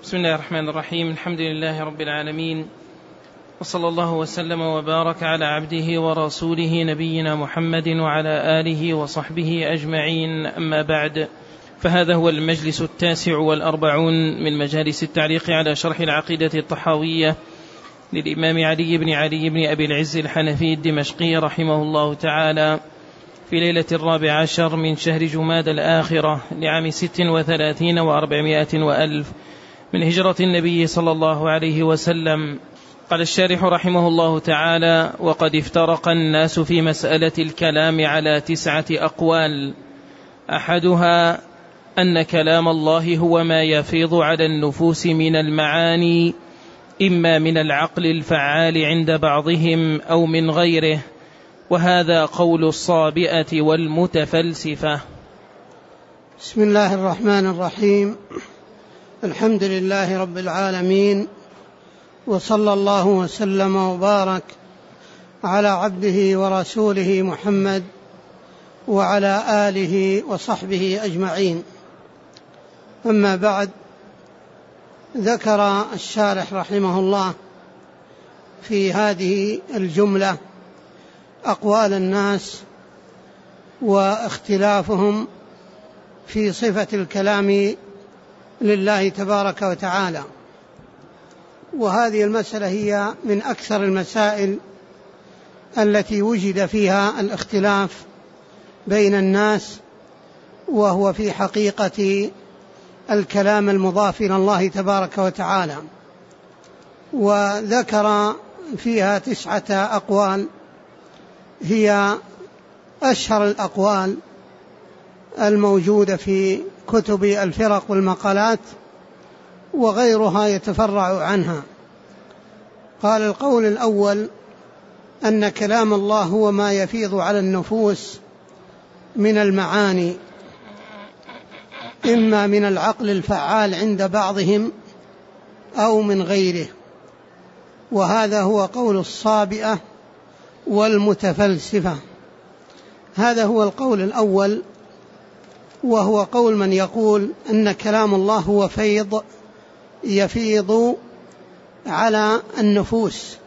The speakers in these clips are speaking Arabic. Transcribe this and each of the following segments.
بسم الله الرحمن الرحيم. الحمد لله رب العالمين، وصلى الله وسلم وبارك على عبده ورسوله نبينا محمد وعلى آله وصحبه أجمعين. أما بعد، فهذا هو المجلس 49 من مجالس التعليق على شرح العقيدة الطحاوية للإمام علي بن أبي العز الحنفي الدمشقي رحمه الله تعالى، في ليلة 14 من شهر جماد الآخرة لعام 36 و400 وألف من هجرة النبي صلى الله عليه وسلم. قال الشارح رحمه الله تعالى: وقد افترق الناس في مسألة الكلام على 9 أقوال، أحدها أن كلام الله هو ما يفيض على النفوس من المعاني، إما من العقل الفعال عند بعضهم أو من غيره، وهذا قول الصابئة والمتفلسفة. بسم الله الرحمن الرحيم. الحمد لله رب العالمين، وصلى الله وسلم وبارك على عبده ورسوله محمد وعلى آله وصحبه أجمعين. أما بعد، ذكر الشارح رحمه الله في هذه الجملة أقوال الناس واختلافهم في صفة الكلام لله تبارك وتعالى، وهذه المسألة هي من أكثر المسائل التي وجد فيها الاختلاف بين الناس، وهو في حقيقة الكلام المضاف إلى الله تبارك وتعالى. وذكر فيها 9 أقوال هي أشهر الأقوال الموجودة في كتب الفرق والمقالات، وغيرها يتفرع عنها. قال: القول الأول أن كلام الله هو ما يفيض على النفوس من المعاني، إما من العقل الفعال عند بعضهم أو من غيره، وهذا هو قول الصابئة والمتفلسفة. هذا هو القول الأول، وهو قول من يقول أن كلام الله هو فيض يفيض على النفوس،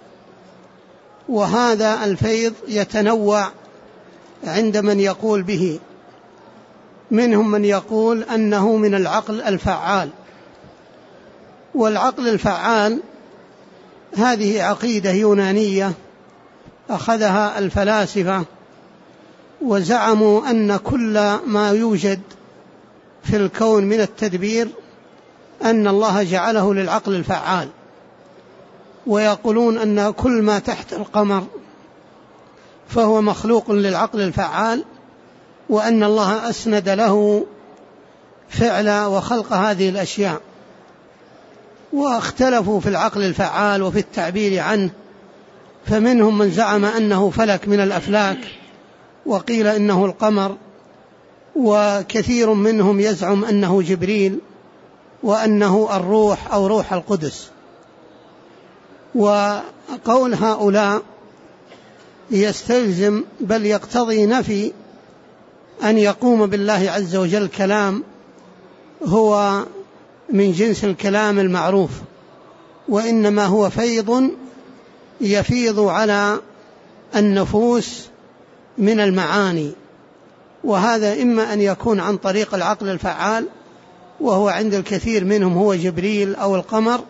وهذا الفيض يتنوع عند من يقول به. منهم من يقول أنه من العقل الفعال، والعقل الفعال هذه عقيدة يونانية أخذها الفلاسفة، وزعموا أن كل ما يوجد في الكون من التدبير أن الله جعله للعقل الفعال، ويقولون أن كل ما تحت القمر فهو مخلوق للعقل الفعال، وأن الله أسند له فعل وخلق هذه الأشياء. واختلفوا في العقل الفعال وفي التعبير عنه، فمنهم من زعم أنه فلك من الأفلاك، وقيل إنه القمر، وكثير منهم يزعم أنه جبريل، وأنه الروح أو روح القدس. وقول هؤلاء يستلزم بل يقتضي نفي أن يقوم بالله عز وجل كلام هو من جنس الكلام المعروف، وإنما هو فيض يفيض على النفوس من المعاني، وهذا إما أن يكون عن طريق العقل الفعال، وهو عند الكثير منهم هو جبريل أو القمر،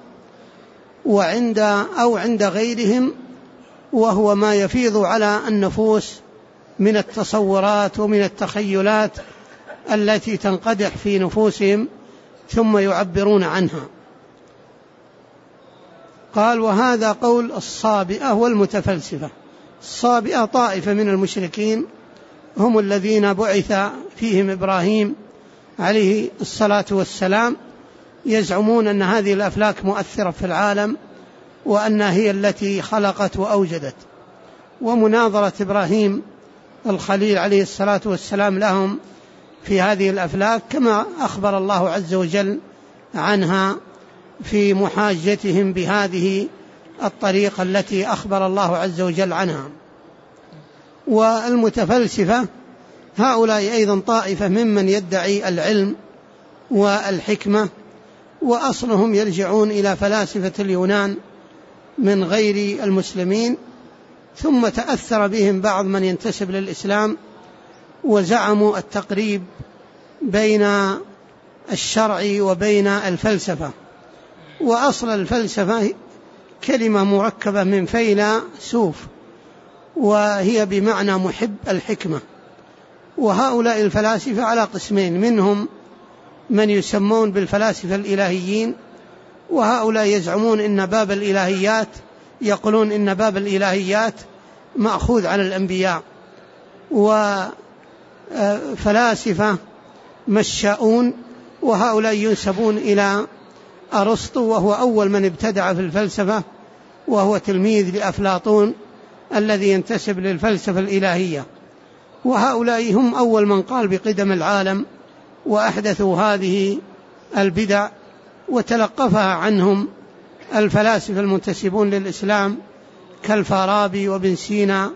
أو عند غيرهم وهو ما يفيض على النفوس من التصورات ومن التخيلات التي تنقدح في نفوسهم ثم يعبرون عنها. قال: وهذا قول الصابئة والمتفلسفة. الصابئة طائفة من المشركين، هم الذين بعث فيهم إبراهيم عليه الصلاة والسلام، يزعمون أن هذه الأفلاك مؤثرة في العالم، وأنها هي التي خلقت وأوجدت. ومناظرة إبراهيم الخليل عليه الصلاة والسلام لهم في هذه الأفلاك كما أخبر الله عز وجل عنها في محاجتهم بهذه الطريقة التي أخبر الله عز وجل عنها. والمتفلسفة هؤلاء أيضا طائفة ممن يدعي العلم والحكمة، وأصلهم يرجعون إلى فلاسفة اليونان من غير المسلمين، ثم تأثر بهم بعض من ينتسب للإسلام وزعموا التقريب بين الشرع وبين الفلسفة. وأصل الفلسفة كلمة مركبة من فيلسوف، وهي بمعنى محب الحكمة. وهؤلاء الفلاسفة على قسمين، منهم من يسمون بالفلاسفة الإلهيين، وهؤلاء يزعمون إن باب الإلهيات، يقولون إن باب الإلهيات مأخوذ على الأنبياء. وفلاسفة مشاؤون، وهؤلاء ينسبون إلى أرسطو، وهو أول من ابتدع في الفلسفة، وهو تلميذ لأفلاطون الذي ينتسب للفلسفة الإلهية. وهؤلاء هم أول من قال بقدم العالم، وأحدثوا هذه البدع، وتلقفها عنهم الفلاسفة المنتسبون للإسلام كالفارابي وابن سينا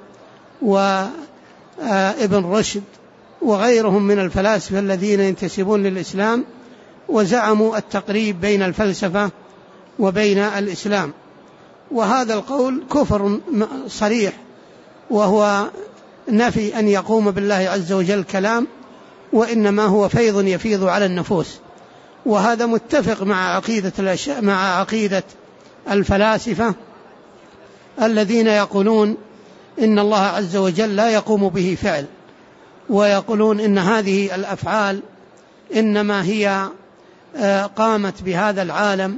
وابن رشد وغيرهم من الفلاسفة الذين ينتسبون للإسلام، وزعموا التقريب بين الفلسفة وبين الإسلام. وهذا القول كفر صريح، وهو نفي أن يقوم بالله عز وجل كلام، وإنما هو فيض يفيض على النفوس. وهذا متفق مع عقيدة الفلاسفة الذين يقولون إن الله عز وجل لا يقوم به فعل، ويقولون إن هذه الأفعال إنما هي قامت بهذا العالم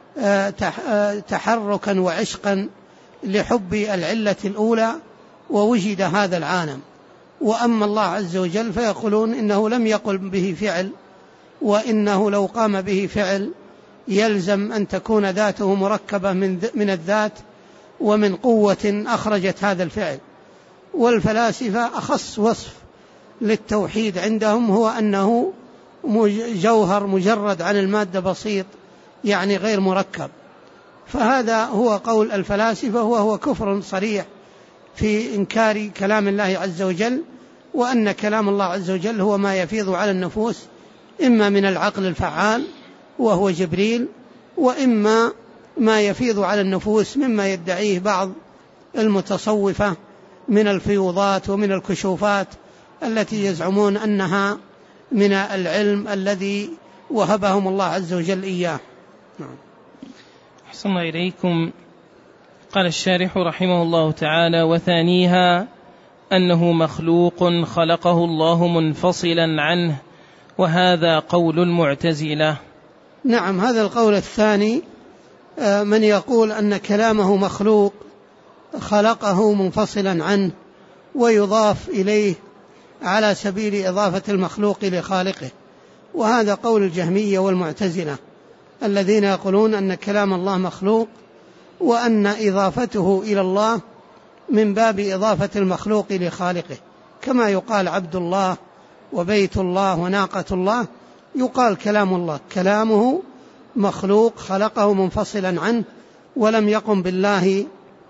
تحركا وعشقا لحب العلة الأولى، ووجد هذا العالم. وأما الله عز وجل فيقولون إنه لم يقل به فعل، وإنه لو قام به فعل يلزم أن تكون ذاته مركبة من الذات ومن قوة أخرجت هذا الفعل. والفلاسفة أخص وصف للتوحيد عندهم هو أنه جوهر مجرد عن المادة بسيط، يعني غير مركب. فهذا هو قول الفلاسفة، وهو كفر صريح في إنكار كلام الله عز وجل، وأن كلام الله عز وجل هو ما يفيض على النفوس، إما من العقل الفعال وهو جبريل، وإما ما يفيض على النفوس مما يدعيه بعض المتصوفة من الفيوضات ومن الكشوفات التي يزعمون أنها من العلم الذي وهبهم الله عز وجل إياه. نعم. أحسن الله إليكم. قال الشارح رحمه الله تعالى: وثانيها أنه مخلوق خلقه الله منفصلا عنه، وهذا قول المعتزلة. نعم، هذا القول الثاني من يقول أن كلامه مخلوق خلقه منفصلا عنه، ويضاف إليه على سبيل إضافة المخلوق لخالقه. وهذا قول الجهمية والمعتزلة الذين يقولون أن كلام الله مخلوق، وأن إضافته إلى الله من باب إضافة المخلوق لخالقه، كما يقال عبد الله وبيت الله وناقة الله، يقال كلام الله كلامه مخلوق خلقه منفصلا عنه ولم يقم بالله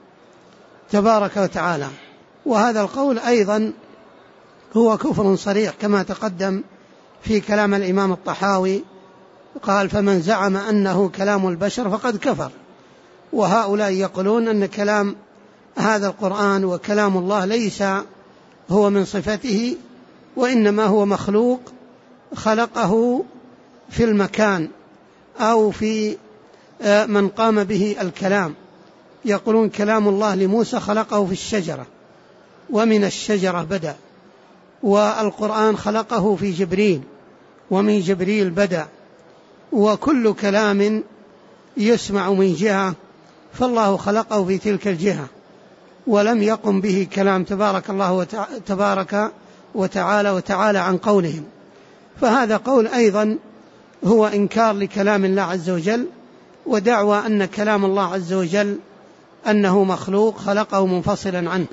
تبارك وتعالى. وهذا القول أيضا هو كفر صريح كما تقدم في كلام الإمام الطحاوي، قال: فمن زعم أنه كلام البشر فقد كفر. وهؤلاء يقولون أن كلام هذا القرآن وكلام الله ليس هو من صفته، وإنما هو مخلوق خلقه في المكان أو في من قام به الكلام. يقولون كلام الله لموسى خلقه في الشجرة، ومن الشجرة بدأ، والقرآن خلقه في جبريل، ومن جبريل بدأ. وكل كلام يسمع من جهة فالله خلقه في تلك الجهة، ولم يقم به كلام تبارك الله تبارك وتعالى عن قولهم. فهذا قول أيضا هو إنكار لكلام الله عز وجل، ودعوى أن كلام الله عز وجل أنه مخلوق خلقه منفصلا عنه.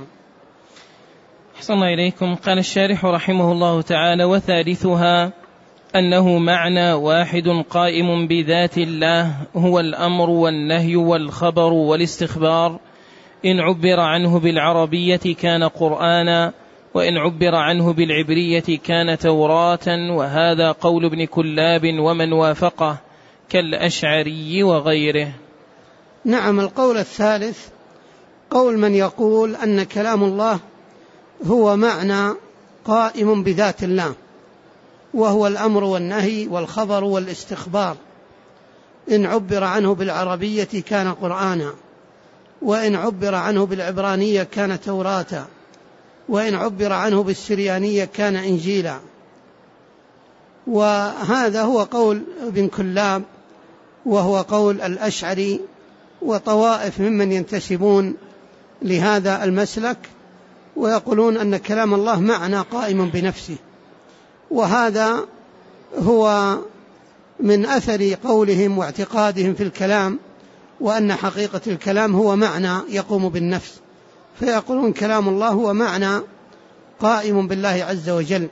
أحسن الله إليكم. قال الشارح رحمه الله تعالى: وثالثها أنه معنى واحد قائم بذات الله، هو الأمر والنهي والخبر والاستخبار. إن عبر عنه بالعربية كان قرآنا، وإن عبر عنه بالعبرية كان توراة. وهذا قول ابن كلاب ومن وافقه، كالأشعري وغيره. نعم. القول الثالث قول من يقول أن كلام الله هو معنى قائم بذات الله، وهو الأمر والنهي والخبر والاستخبار، إن عبر عنه بالعربية كان قرآنا، وإن عبر عنه بالعبرانية كان توراة، وإن عبر عنه بالسريانية كان إنجيلا. وهذا هو قول ابن كلاب، وهو قول الأشعري وطوائف ممن ينتسبون لهذا المسلك، ويقولون أن كلام الله معنى قائم بنفسه. وهذا هو من أثر قولهم واعتقادهم في الكلام، وأن حقيقة الكلام هو معنى يقوم بالنفس، فيقولون كلام الله هو معنى قائم بالله عز وجل.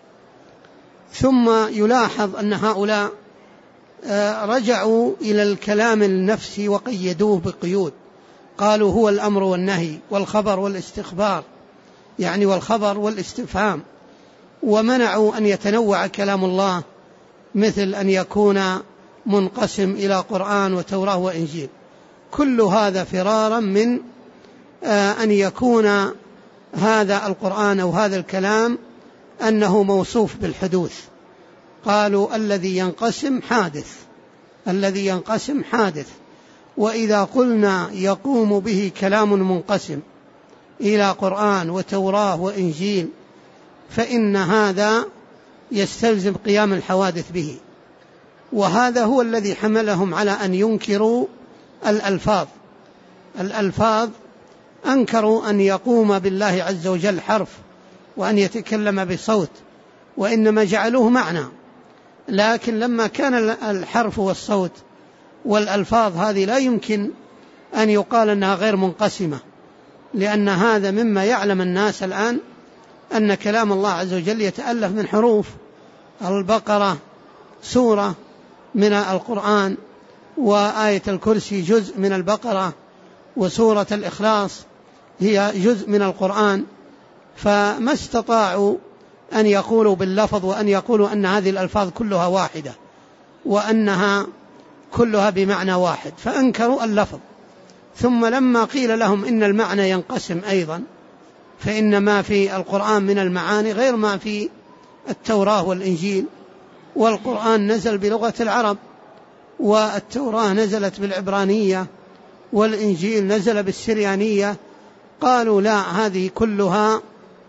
ثم يلاحظ أن هؤلاء رجعوا إلى الكلام النفسي وقيدوه بقيود، قالوا هو الأمر والنهي والخبر والاستخبار، يعني والخبر والاستفهام، ومنعوا أن يتنوع كلام الله، مثل أن يكون منقسم إلى قرآن وتوراة وإنجيل. كل هذا فرارا من أن يكون هذا القرآن أو هذا الكلام أنه موصوف بالحدوث. قالوا الذي ينقسم حادث، الذي ينقسم حادث، وإذا قلنا يقوم به كلام منقسم إلى قرآن وتوراة وإنجيل فإن هذا يستلزم قيام الحوادث به. وهذا هو الذي حملهم على أن ينكروا الألفاظ أنكروا أن يقوم بالله عز وجل حرف وأن يتكلم بصوت، وإنما جعلوه معنى. لكن لما كان الحرف والصوت والألفاظ هذه لا يمكن أن يقال أنها غير منقسمة، لأن هذا مما يعلم الناس الآن أن كلام الله عز وجل يتألف من حروف. البقرة سورة من القرآن، وآية الكرسي جزء من البقرة، وسورة الإخلاص هي جزء من القرآن، فما استطاعوا أن يقولوا باللفظ وأن يقولوا أن هذه الألفاظ كلها واحدة وأنها كلها بمعنى واحد، فأنكروا اللفظ. ثم لما قيل لهم إن المعنى ينقسم أيضا، فإن ما في القرآن من المعاني غير ما في التوراة والإنجيل، والقرآن نزل بلغة العرب، والتوراة نزلت بالعبرانية، والإنجيل نزل بالسريانية. قالوا لا، هذه كلها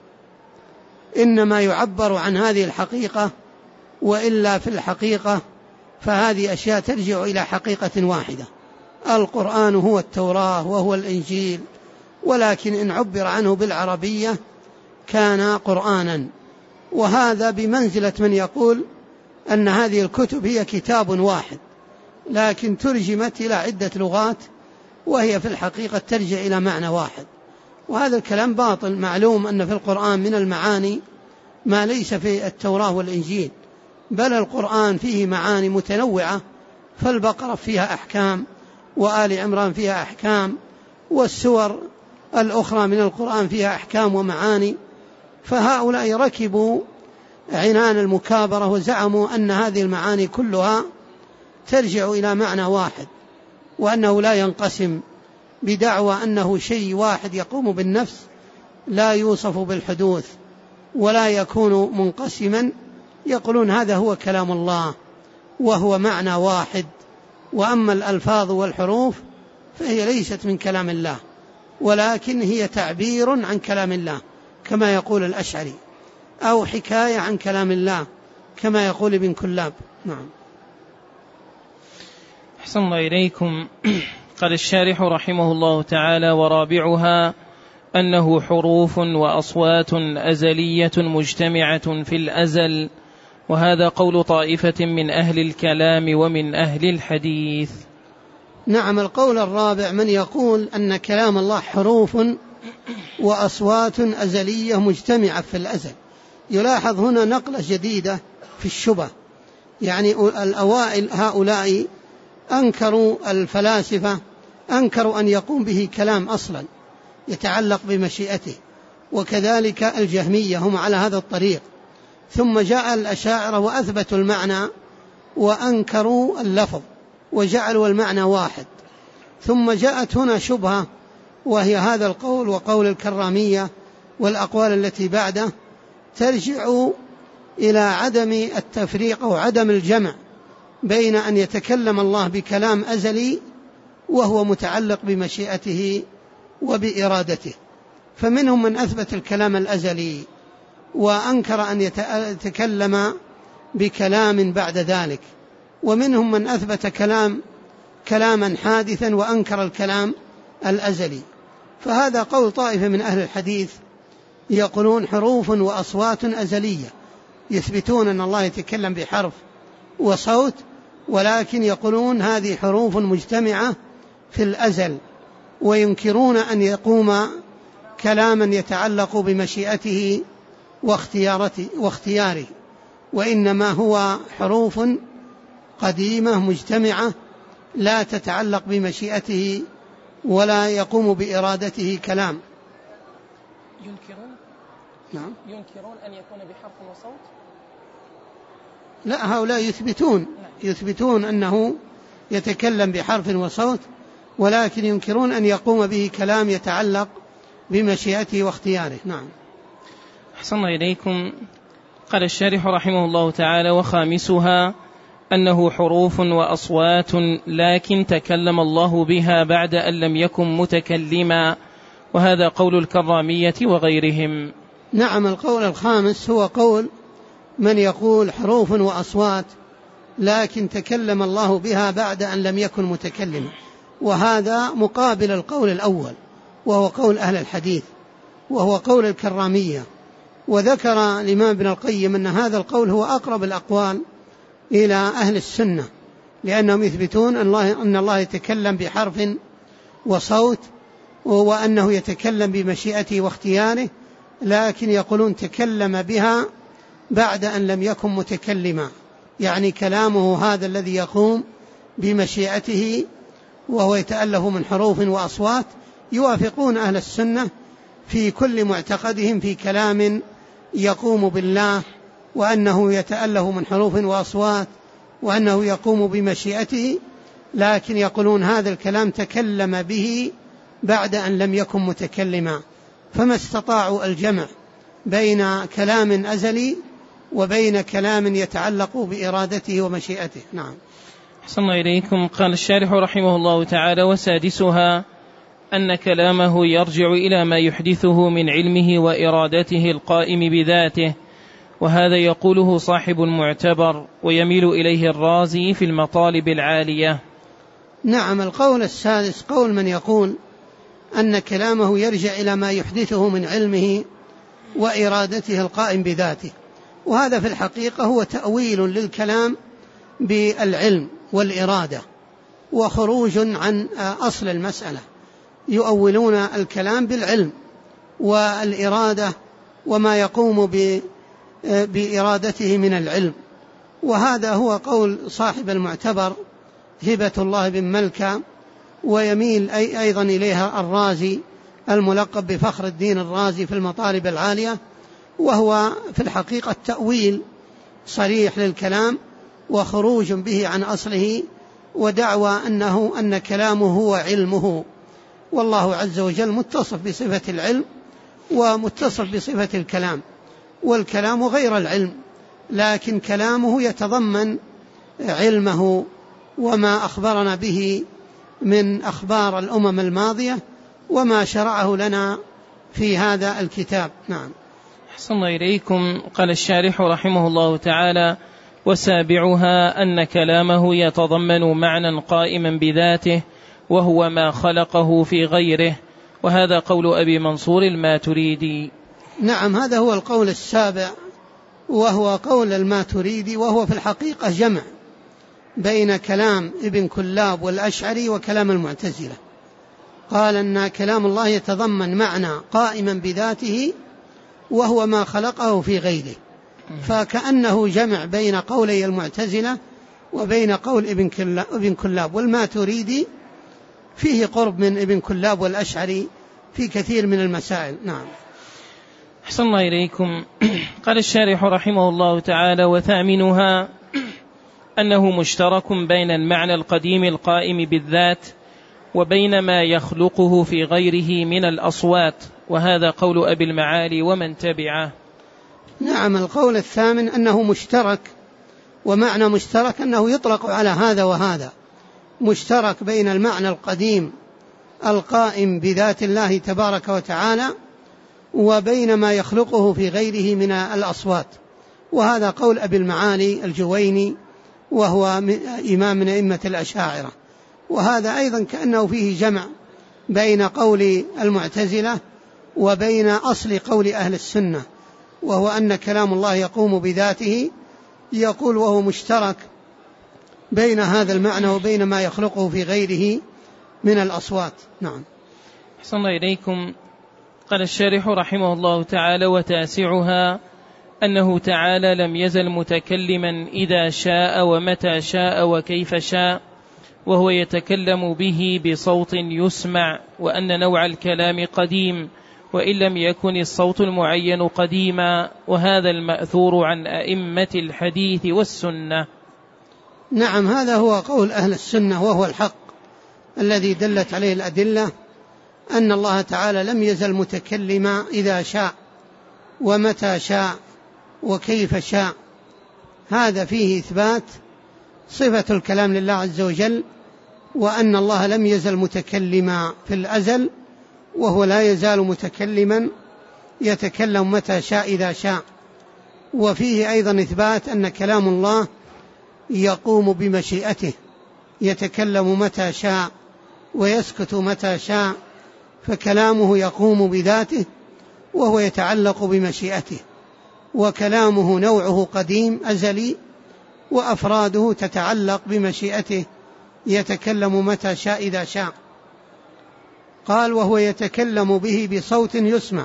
إنما يعبر عن هذه الحقيقة، وإلا في الحقيقة فهذه أشياء ترجع إلى حقيقة واحدة. القرآن هو التوراة وهو الإنجيل، ولكن إن عبر عنه بالعربية كان قرآنا. وهذا بمنزلة من يقول أن هذه الكتب هي كتاب واحد لكن ترجمت إلى عدة لغات، وهي في الحقيقة ترجع إلى معنى واحد. وهذا الكلام باطل. معلوم أن في القرآن من المعاني ما ليس في التوراة والإنجيل، بل القرآن فيه معاني متنوعة، فالبقرة فيها أحكام، وآل عمران فيها أحكام، والسور الأخرى من القرآن فيها أحكام ومعاني. فهؤلاء ركبوا عنان المكابرة وزعموا أن هذه المعاني كلها ترجع إلى معنى واحد، وأنه لا ينقسم، بدعوى أنه شيء واحد يقوم بالنفس لا يوصف بالحدوث ولا يكون منقسما. يقولون هذا هو كلام الله وهو معنى واحد، وأما الألفاظ والحروف فهي ليست من كلام الله، ولكن هي تعبير عن كلام الله كما يقول الأشعري، أو حكاية عن كلام الله كما يقول ابن كلاب. نعم. أحسن الله إليكم. قال الشارح رحمه الله تعالى: ورابعها أنه حروف وأصوات أزلية مجتمعة في الأزل، وهذا قول طائفة من أهل الكلام ومن أهل الحديث. نعم. القول الرابع من يقول أن كلام الله حروف وأصوات أزلية مجتمعة في الأزل. يلاحظ هنا نقلة جديدة في الشبه، يعني الأوائل هؤلاء أنكروا الفلاسفة، أنكروا أن يقوم به كلام أصلا يتعلق بمشيئته، وكذلك الجهمية هم على هذا الطريق. ثم جاء الأشاعرة وأثبتوا المعنى وأنكروا اللفظ وجعلوا المعنى واحد. ثم جاءت هنا شبهة، وهي هذا القول وقول الكرامية والأقوال التي بعده ترجع إلى عدم التفريق أو عدم الجمع بين أن يتكلم الله بكلام أزلي وهو متعلق بمشيئته وبإرادته. فمنهم من أثبت الكلام الأزلي وأنكر أن يتكلم بكلام بعد ذلك، ومنهم من أثبت كلاما حادثا وأنكر الكلام الأزلي. فهذا قول طائفة من أهل الحديث يقولون حروف وأصوات أزلية، يثبتون أن الله يتكلم بحرف وصوت، ولكن يقولون هذه حروف مجتمعة في الأزل، وينكرون أن يقوم كلاما يتعلق بمشيئته واختياره، وإنما هو حروف قديمة مجتمعة لا تتعلق بمشيئته ولا يقوم بإرادته كلام. ينكرون؟ نعم. ينكرون أن يكون بحرف وصوت؟ لا، هؤلاء يثبتون أنه يتكلم بحرف وصوت، ولكن ينكرون أن يقوم به كلام يتعلق بمشيئته واختياره. نعم. أحسن الله إليكم. قال الشارح رحمه الله تعالى: وخامسها أنه حروف وأصوات لكن تكلم الله بها بعد أن لم يكن متكلما، وهذا قول الكرامية وغيرهم. نعم، القول الخامس هو قول من يقول حروف وأصوات لكن تكلم الله بها بعد أن لم يكن متكلما، وهذا مقابل القول الأول وهو قول أهل الحديث وهو قول الكرامية. وذكر الإمام ابن القيم أن هذا القول هو أقرب الأقوال إلى أهل السنة، لأنهم يثبتون أن الله يتكلم بحرف وصوت، وأنه يتكلم بمشيئته واختياره، لكن يقولون تكلم بها بعد أن لم يكن متكلما، يعني كلامه هذا الذي يقوم بمشيئته وهو يتألف من حروف وأصوات، يوافقون أهل السنة في كل معتقدهم في كلام يقوم بالله، وأنه يتألف من حروف وأصوات، وأنه يقوم بمشيئته، لكن يقولون هذا الكلام تكلم به بعد أن لم يكن متكلما، فما استطاعوا الجمع بين كلام أزلي وبين كلام يتعلق بإرادته ومشيئته. نعم. أحسن الله إليكم. قال الشارح رحمه الله تعالى: وسادسها أن كلامه يرجع إلى ما يحدثه من علمه وإرادته القائم بذاته، وهذا يقوله صاحب المعتبر ويميل إليه الرازي في المطالب العالية. نعم، القول السادس قول من يقول أن كلامه يرجع إلى ما يحدثه من علمه وإرادته القائم بذاته، وهذا في الحقيقة هو تأويل للكلام بالعلم والإرادة وخروج عن أصل المسألة. يؤولون الكلام بالعلم والإرادة وما يقوم بإرادته من العلم، وهذا هو قول صاحب المعتبر هبة الله بن ملكة، ويميل أيضا إليها الرازي الملقب بفخر الدين الرازي في المطالب العالية، وهو في الحقيقة تأويل صريح للكلام وخروج به عن أصله، ودعوى أن كلامه هو علمه، والله عز وجل متصف بصفة العلم ومتصف بصفة الكلام، والكلام غير العلم، لكن كلامه يتضمن علمه وما أخبرنا به من أخبار الأمم الماضية وما شرعه لنا في هذا الكتاب. نعم. أحسن الله إليكم. قال الشارح رحمه الله تعالى: وسابعها أن كلامه يتضمن معنى قائما بذاته وهو ما خلقه في غيره، وهذا قول أبي منصور الماتريدي. نعم، هذا هو القول السابع وهو قول الماتريدي، وهو في الحقيقة جمع بين كلام ابن كلاب والأشعري وكلام المعتزلة. قال أن كلام الله يتضمن معنى قائما بذاته وهو ما خلقه في غيره، فكأنه جمع بين قولي المعتزلة وبين قول ابن كلاب، والماتريدي فيه قرب من ابن كلاب والأشعري في كثير من المسائل. نعم. أحسن الله إليكم. قال الشارح رحمه الله تعالى: وثامنها أنه مشترك بين المعنى القديم القائم بالذات وبين ما يخلقه في غيره من الأصوات، وهذا قول أبي المعالي ومن تبعه. نعم، القول الثامن أنه مشترك، ومعنى مشترك أنه يطلق على هذا وهذا، مشترك بين المعنى القديم القائم بذات الله تبارك وتعالى وبين ما يخلقه في غيره من الأصوات، وهذا قول أبي المعالي الجويني وهو إمام من أئمة الأشاعرة. وهذا أيضا كأنه فيه جمع بين قول المعتزلة وبين أصل قول أهل السنة، وهو أن كلام الله يقوم بذاته، يقول وهو مشترك بين هذا المعنى وبين ما يخلقه في غيره من الأصوات. نعم. أحسن الله إليكم. قال الشارح رحمه الله تعالى: وتاسعها أنه تعالى لم يزل متكلما إذا شاء ومتى شاء وكيف شاء، وهو يتكلم به بصوت يسمع، وأن نوع الكلام قديم وإن لم يكن الصوت المعين قديما، وهذا المأثور عن أئمة الحديث والسنة. نعم، هذا هو قول أهل السنة، وهو الحق الذي دلت عليه الأدلة، أن الله تعالى لم يزل متكلما إذا شاء ومتى شاء وكيف شاء. هذا فيه إثبات صفة الكلام لله عز وجل، وأن الله لم يزل متكلما في الأزل، وهو لا يزال متكلما يتكلم متى شاء إذا شاء. وفيه أيضا إثبات أن كلام الله يقوم بمشيئته، يتكلم متى شاء ويسكت متى شاء، فكلامه يقوم بذاته وهو يتعلق بمشيئته، وكلامه نوعه قديم أزلي، وأفراده تتعلق بمشيئته، يتكلم متى شاء إذا شاء. قال وهو يتكلم به بصوت يسمع.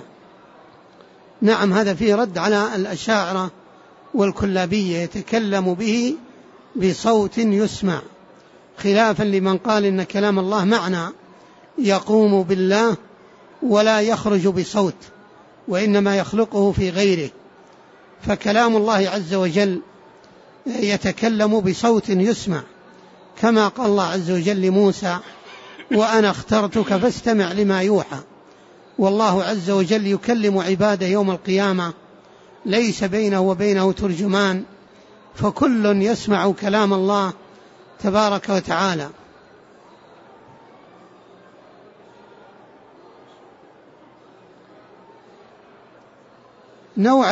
نعم، هذا فيه رد على الأشاعرة والكلابية، يتكلم به بصوت يسمع، خلافا لمن قال إن كلام الله معنى يقوم بالله ولا يخرج بصوت، وإنما يخلقه في غيره. فكلام الله عز وجل يتكلم بصوت يسمع، كما قال الله عز وجل لموسى: وأنا اخترتك فاستمع لما يوحى. والله عز وجل يكلم عباده يوم القيامة، ليس بينه وبينه ترجمان، فكل يسمع كلام الله تبارك وتعالى. نوع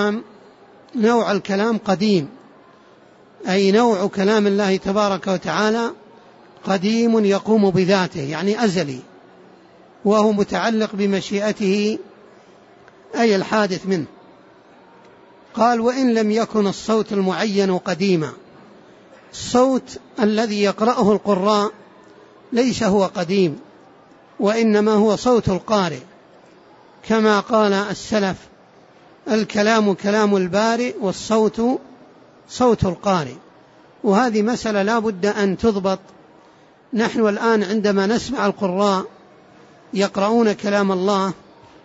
الكلام قديم، أي نوع كلام الله تبارك وتعالى قديم يقوم بذاته، يعني أزلي، وهو متعلق بمشيئته أي الحادث منه. قال وإن لم يكن الصوت المعين قديما، الصوت الذي يقرأه القراء ليس هو قديم، وإنما هو صوت القارئ، كما قال السلف: الكلام كلام البارئ والصوت صوت القارئ. وهذه مسألة لا بد أن تضبط. نحن الآن عندما نسمع القراء يقرؤون كلام الله،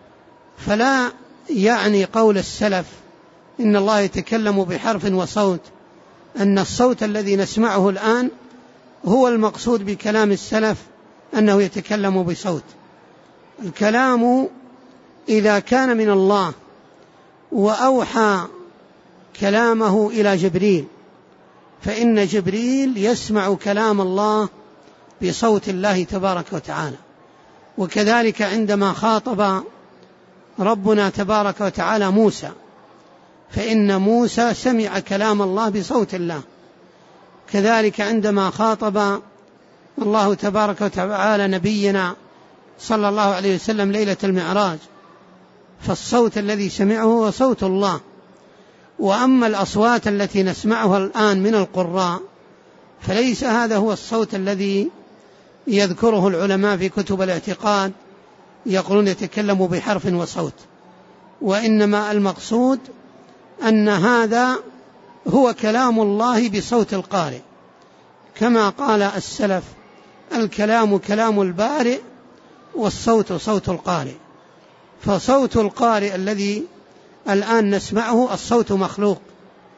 فلا يعني قول السلف إن الله يتكلم بحرف وصوت أن الصوت الذي نسمعه الآن هو المقصود بكلام السلف أنه يتكلم بصوت. الكلام إذا كان من الله وأوحى كلامه إلى جبريل، فإن جبريل يسمع كلام الله بصوت الله تبارك وتعالى. وكذلك عندما خاطب ربنا تبارك وتعالى موسى، فإن موسى سمع كلام الله بصوت الله. كذلك عندما خاطب الله تبارك وتعالى نبينا صلى الله عليه وسلم ليلة المعراج، فالصوت الذي سمعه هو صوت الله. وأما الأصوات التي نسمعها الآن من القراء فليس هذا هو الصوت الذي يذكره العلماء في كتب الاعتقاد، يقولون يتكلم بحرف وصوت، وإنما المقصود أن هذا هو كلام الله بصوت القارئ، كما قال السلف: الكلام كلام البارئ والصوت صوت القارئ. فصوت القارئ الذي الآن نسمعه الصوت مخلوق،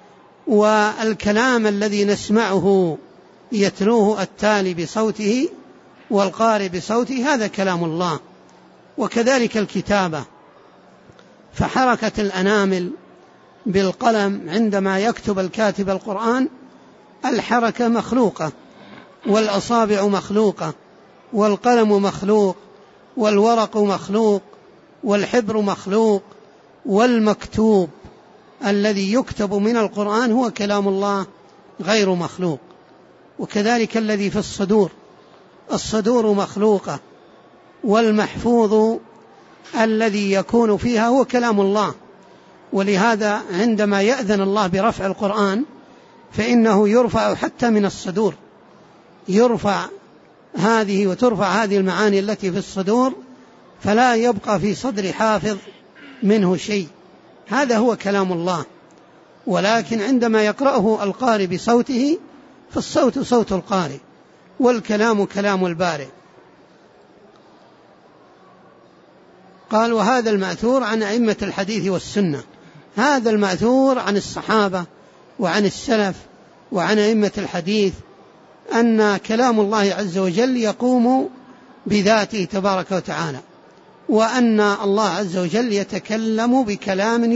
والكلام الذي نسمعه يتلوه التالي بصوته والقارئ بصوته هذا كلام الله. وكذلك الكتابة، فحركة الأنامل بالقلم عندما يكتب الكاتب القرآن الحركة مخلوقة، والأصابع مخلوقة، والقلم مخلوق، والورق مخلوق، والحبر مخلوق، والمكتوب الذي يكتب من القرآن هو كلام الله غير مخلوق. وكذلك الذي في الصدور مخلوقة، والمحفوظ الذي يكون فيها هو كلام الله. ولهذا عندما يأذن الله برفع القرآن فإنه يرفع حتى من الصدور، يرفع هذه وترفع هذه المعاني التي في الصدور، فلا يبقى في صدر حافظ منه شيء. هذا هو كلام الله. ولكن عندما يقرأه القارئ بصوته فالصوت صوت القارئ، والكلام كلام البارئ. قال: وهذا المأثور عن أئمة الحديث والسنة. هذا المأثور عن الصحابة وعن السلف وعن أئمة الحديث أن كلام الله عز وجل يقوم بذاته تبارك وتعالى، وأن الله عز وجل يتكلم بكلام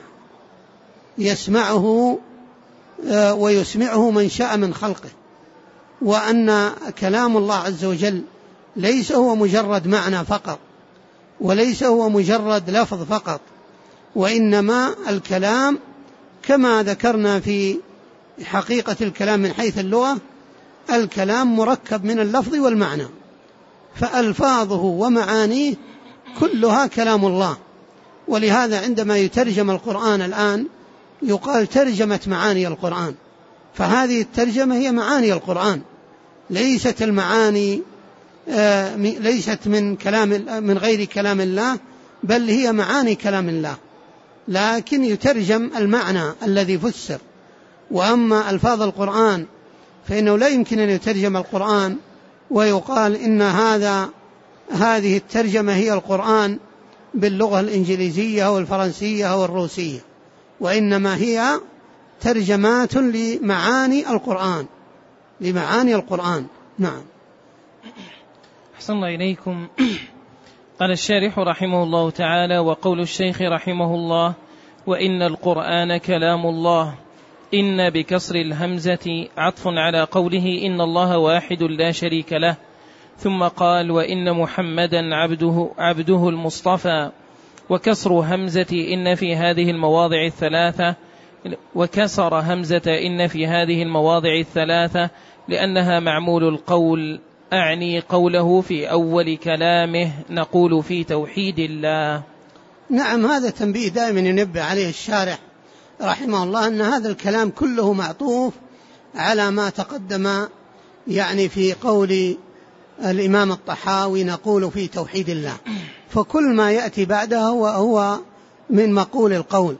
يسمعه ويسمعه من شاء من خلقه، وأن كلام الله عز وجل ليس هو مجرد معنى فقط، وليس هو مجرد لفظ فقط، وإنما الكلام كما ذكرنا في حقيقة الكلام من حيث اللغة، الكلام مركب من اللفظ والمعنى، فألفاظه ومعانيه كلها كلام الله. ولهذا عندما يترجم القرآن الآن يقال ترجمة معاني القرآن، فهذه الترجمة هي معاني القرآن، ليست المعاني ليست من غير كلام الله، بل هي معاني كلام الله، لكن يترجم المعنى الذي فسر. وأما ألفاظ القرآن فإنه لا يمكن أن يترجم القرآن ويقال إن هذه الترجمة هي القرآن باللغة الإنجليزية أو الفرنسية أو الروسية، وإنما هي ترجمات لمعاني القرآن. نعم. أحسن الله إليكم. قال الشارح رحمه الله تعالى: وقول الشيخ رحمه الله: وإن القرآن كلام الله، إن بكسر الهمزة عطف على قوله إن الله واحد لا شريك له. ثم قال: وإن محمدا عبده المصطفى. وكسر همزة إن في هذه المواضع الثلاثة، وكسر همزة إن في هذه المواضع الثلاثة لأنها معمول القول، أعني قوله في أول كلامه نقول في توحيد الله. نعم، هذا تنبيه دائما ينبه عليه الشارح رحمه الله، أن هذا الكلام كله معطوف على ما تقدم، يعني في قول الإمام الطحاوي نقول في توحيد الله، فكل ما يأتي بعده هو من مقول القول.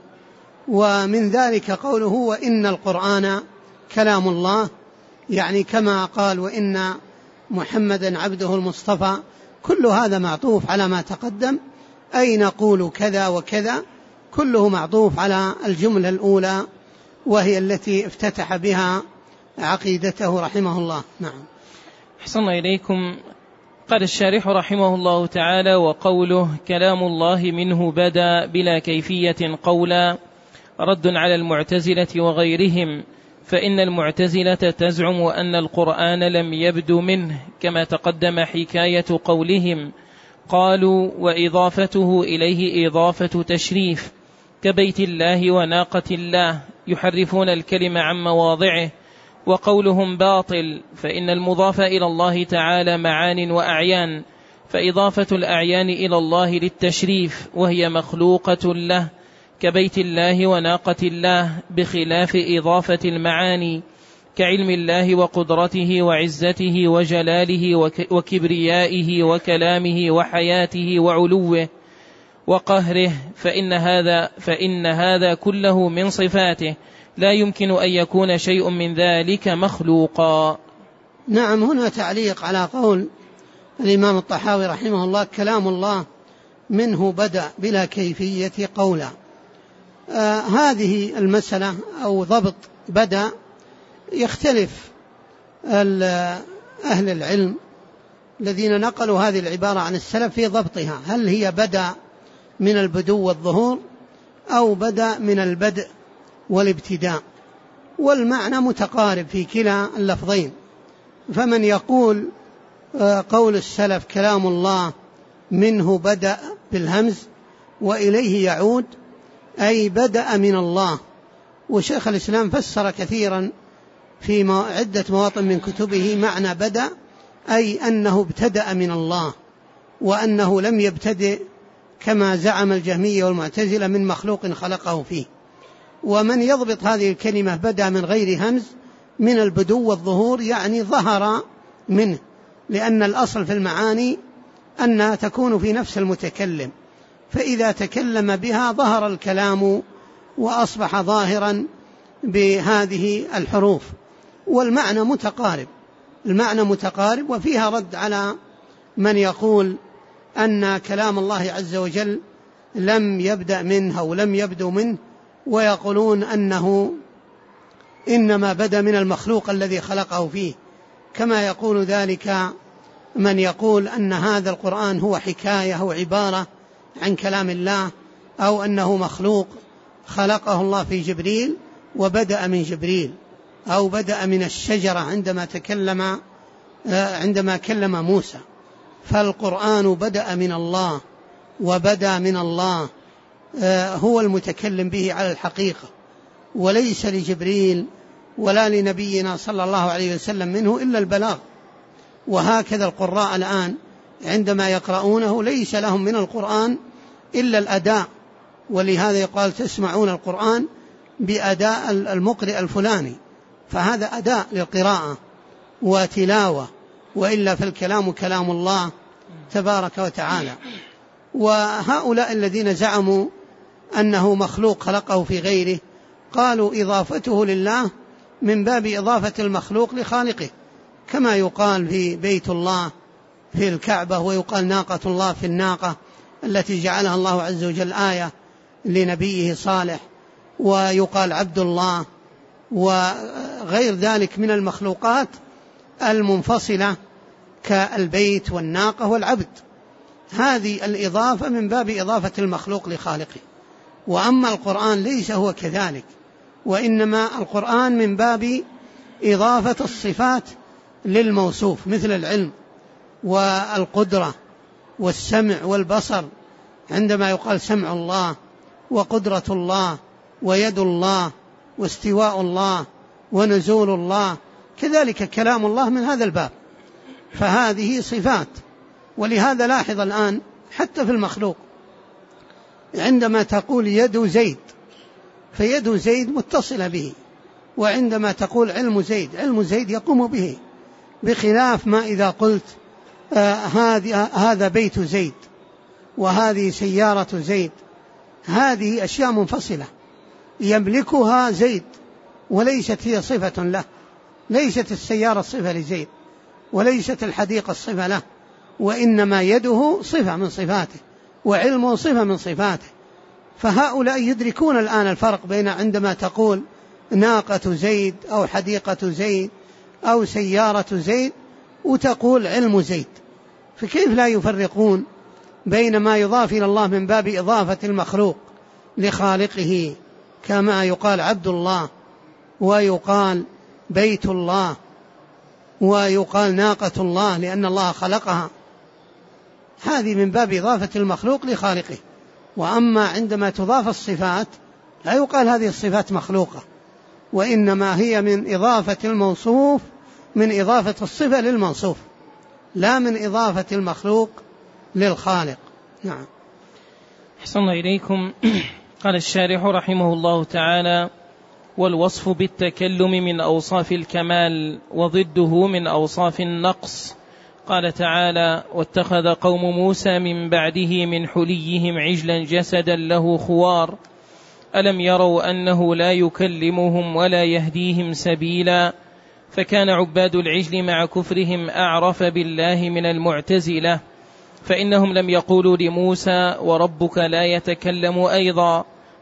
ومن ذلك قوله: وإن القرآن كلام الله، يعني كما قال: وإن محمدا عبده المصطفى، كل هذا معطوف على ما تقدم، أي نقول كذا وكذا، كله معطوف على الجملة الأولى وهي التي افتتح بها عقيدته رحمه الله. نعم. أحسن إليكم. قال الشارح رحمه الله تعالى: وقوله كلام الله منه بدا بلا كيفية قولا، رد على المعتزلة وغيرهم، فإن المعتزلة تزعم أن القرآن لم يبد منه، كما تقدم حكاية قولهم. قالوا: وإضافته إليه إضافة تشريف، كبيت الله وناقة الله، يحرفون الكلمة عن مواضعه. وقولهم باطل، فإن المضاف إلى الله تعالى معان وأعيان، فإضافة الأعيان إلى الله للتشريف، وهي مخلوقة له، كبيت الله وناقة الله، بخلاف إضافة المعاني، كعلم الله وقدرته وعزته وجلاله وكبريائه وكلامه وحياته وعلوه وقهره، فإن هذا كله من صفاته، لا يمكن أن يكون شيء من ذلك مخلوقا. نعم. هنا تعليق على قول الإمام الطحاوي رحمه الله: كلام الله منه بدأ بلا كيفية قولا. هذه المسألة أو ضبط بدأ يختلف أهل العلم الذين نقلوا هذه العبارة عن السلف في ضبطها، هل هي بدأ من البدو والظهور أو بدأ من البدء والابتداء، والمعنى متقارب في كلا اللفظين. فمن يقول قول السلف كلام الله منه بدأ بالهمز وإليه يعود، أي بدأ من الله. وشيخ الإسلام فسر كثيرا في عدة مواطن من كتبه معنى بدأ، أي أنه ابتدأ من الله، وأنه لم يبتدئ كما زعم الجهمية والمعتزلة من مخلوق خلقه فيه. ومن يضبط هذه الكلمة بدأ من غير همز من البدو والظهور يعني ظهر منه، لأن الأصل في المعاني أنها تكون في نفس المتكلم، فإذا تكلم بها ظهر الكلام وأصبح ظاهرا بهذه الحروف. والمعنى متقارب، المعنى متقارب، وفيها رد على من يقول أن كلام الله عز وجل لم يبدأ منه أو لم يبدو منه، ويقولون أنه إنما بدأ من المخلوق الذي خلقه فيه، كما يقول ذلك من يقول أن هذا القرآن هو حكاية أو عبارة عن كلام الله، أو أنه مخلوق خلقه الله في جبريل وبدأ من جبريل، أو بدأ من الشجرة عندما كلم موسى. فالقرآن بدأ من الله وبدأ من الله، هو المتكلم به على الحقيقة، وليس لجبريل ولا لنبينا صلى الله عليه وسلم منه إلا البلاغ. وهكذا القراء الآن عندما يقرؤونه ليس لهم من القرآن إلا الأداء، ولهذا يقال تسمعون القرآن بأداء المقرئ الفلاني، فهذا أداء للقراءة وتلاوة، وإلا فالكلام كلام الله تبارك وتعالى. وهؤلاء الذين زعموا أنه مخلوق خلقه في غيره قالوا إضافته لله من باب إضافة المخلوق لخالقه، كما يقال في بيت الله في الكعبة، ويقال ناقة الله في الناقة التي جعلها الله عز وجل آية لنبيه صالح، ويقال عبد الله، وغير ذلك من المخلوقات المنفصلة كالبيت والناقة والعبد. هذه الإضافة من باب إضافة المخلوق لخالقه. وأما القرآن ليس هو كذلك، وإنما القرآن من باب إضافة الصفات للموصوف، مثل العلم والقدرة والسمع والبصر، عندما يقال سمع الله وقدرة الله ويد الله واستواء الله ونزول الله، كذلك كلام الله من هذا الباب، فهذه صفات. ولهذا لاحظ الآن حتى في المخلوق عندما تقول يد زيد فيد زيد متصلة به، وعندما تقول علم زيد علم زيد يقوم به، بخلاف ما إذا قلت هذا بيت زيد وهذه سيارة زيد، هذه أشياء منفصلة يملكها زيد وليست هي صفة له، ليست السيارة صفة لزيد وليست الحديقة صفة له، وإنما يده صفة من صفاته وعلمه صفة من صفاته. فهؤلاء يدركون الآن الفرق بين عندما تقول ناقة زيد أو حديقة زيد أو سيارة زيد وتقول علم زيد، فكيف لا يفرقون بين ما يضاف إلى الله من باب إضافة المخلوق لخالقه، كما يقال عبد الله ويقال بيت الله ويقال ناقة الله لأن الله خلقها، هذه من باب إضافة المخلوق لخالقه. وأما عندما تضاف الصفات لا يقال هذه الصفات مخلوقة، وإنما هي من إضافة الموصوف، من إضافة الصفة للموصوف، لا من إضافة المخلوق للخالق. نعم. أحسن الله إليكم. قال الشارح رحمه الله تعالى: والوصف بالتكلم من أوصاف الكمال وضده من أوصاف النقص. قال تعالى: واتخذ قوم موسى من بعده من حليهم عجلا جسدا له خوار ألم يروا أنه لا يكلمهم ولا يهديهم سبيلا. فكان عباد العجل مع كفرهم أعرف بالله من المعتزلة، فإنهم لم يقولوا لموسى وربك لا يتكلم أيضا،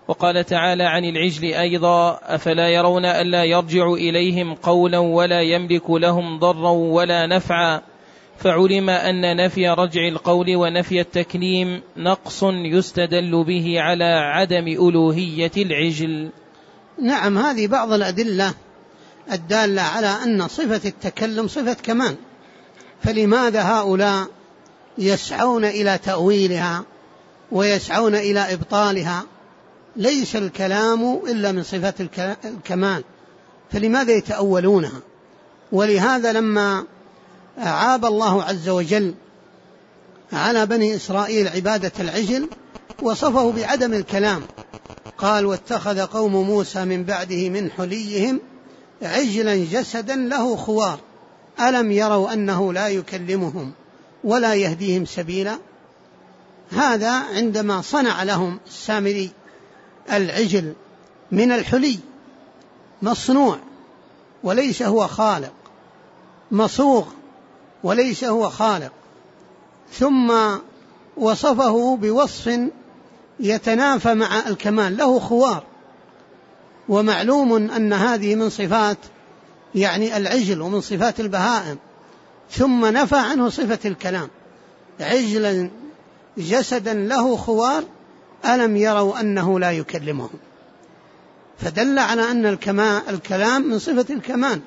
وقال تعالى عن العجل أيضا: أفلا يرون ألا يرجع إليهم قولا ولا يملك لهم ضرا ولا نفعا. فعلم أن نفي رجع القول ونفي التكليم نقص يستدل به على عدم ألوهية العجل. نعم، هذه بعض الأدلة الدالة على أن صفة التكلم صفة كمال. فلماذا هؤلاء يسعون إلى تأويلها ويسعون إلى إبطالها؟ ليس الكلام إلا من صفة الكمال، فلماذا يتأولونها؟ ولهذا لما عاب الله عز وجل على بني إسرائيل عبادة العجل وصفه بعدم الكلام، قال: واتخذ قوم موسى من بعده من حليهم عجلا جسدا له خوار ألم يروا أنه لا يكلمهم ولا يهديهم سبيلا. هذا عندما صنع لهم السامري العجل من الحلي، مصنوع وليس هو خالق، مصوغ وليس هو خالق، ثم وصفه بوصف يتنافى مع الكمال، له خوار، ومعلوم أن هذه من صفات العجل ومن صفات البهائم، ثم نفى عنه صفة الكلام: عجلا جسدا له خوار ألم يروا أنه لا يكلمهم. فدل على أن الكلام من صفة الكمال،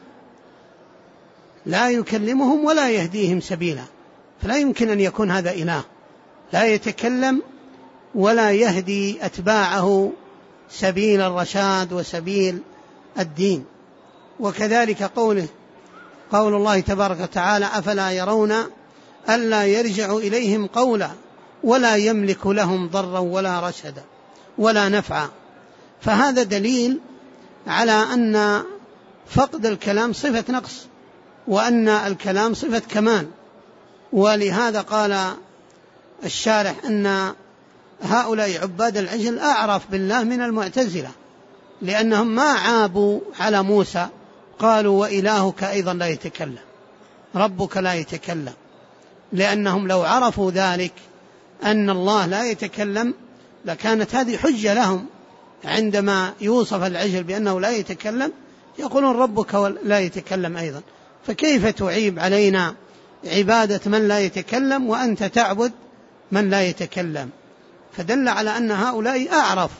لا يكلمهم ولا يهديهم سبيلا. فلا يمكن أن يكون هذا إله لا يتكلم ولا يهدي أتباعه سبيل الرشاد وسبيل الدين. وكذلك قول الله تبارك وتعالى: أفلا يرون ألا يرجع إليهم قولا ولا يملك لهم ضرا ولا رشدا ولا نفعا. فهذا دليل على أن فقد الكلام صفة نقص، وأن الكلام صفة كمال. ولهذا قال الشارح أن هؤلاء عباد العجل أعرف بالله من المعتزلة، لأنهم ما عابوا على موسى، قالوا: وإلهك أيضا لا يتكلم، ربك لا يتكلم، لأنهم لو عرفوا ذلك أن الله لا يتكلم لكانت هذه حجة لهم عندما يوصف العجل بأنه لا يتكلم، يقولون ربك لا يتكلم أيضا، فكيف تعيب علينا عبادة من لا يتكلم وأنت تعبد من لا يتكلم؟ فدل على أن هؤلاء أعرف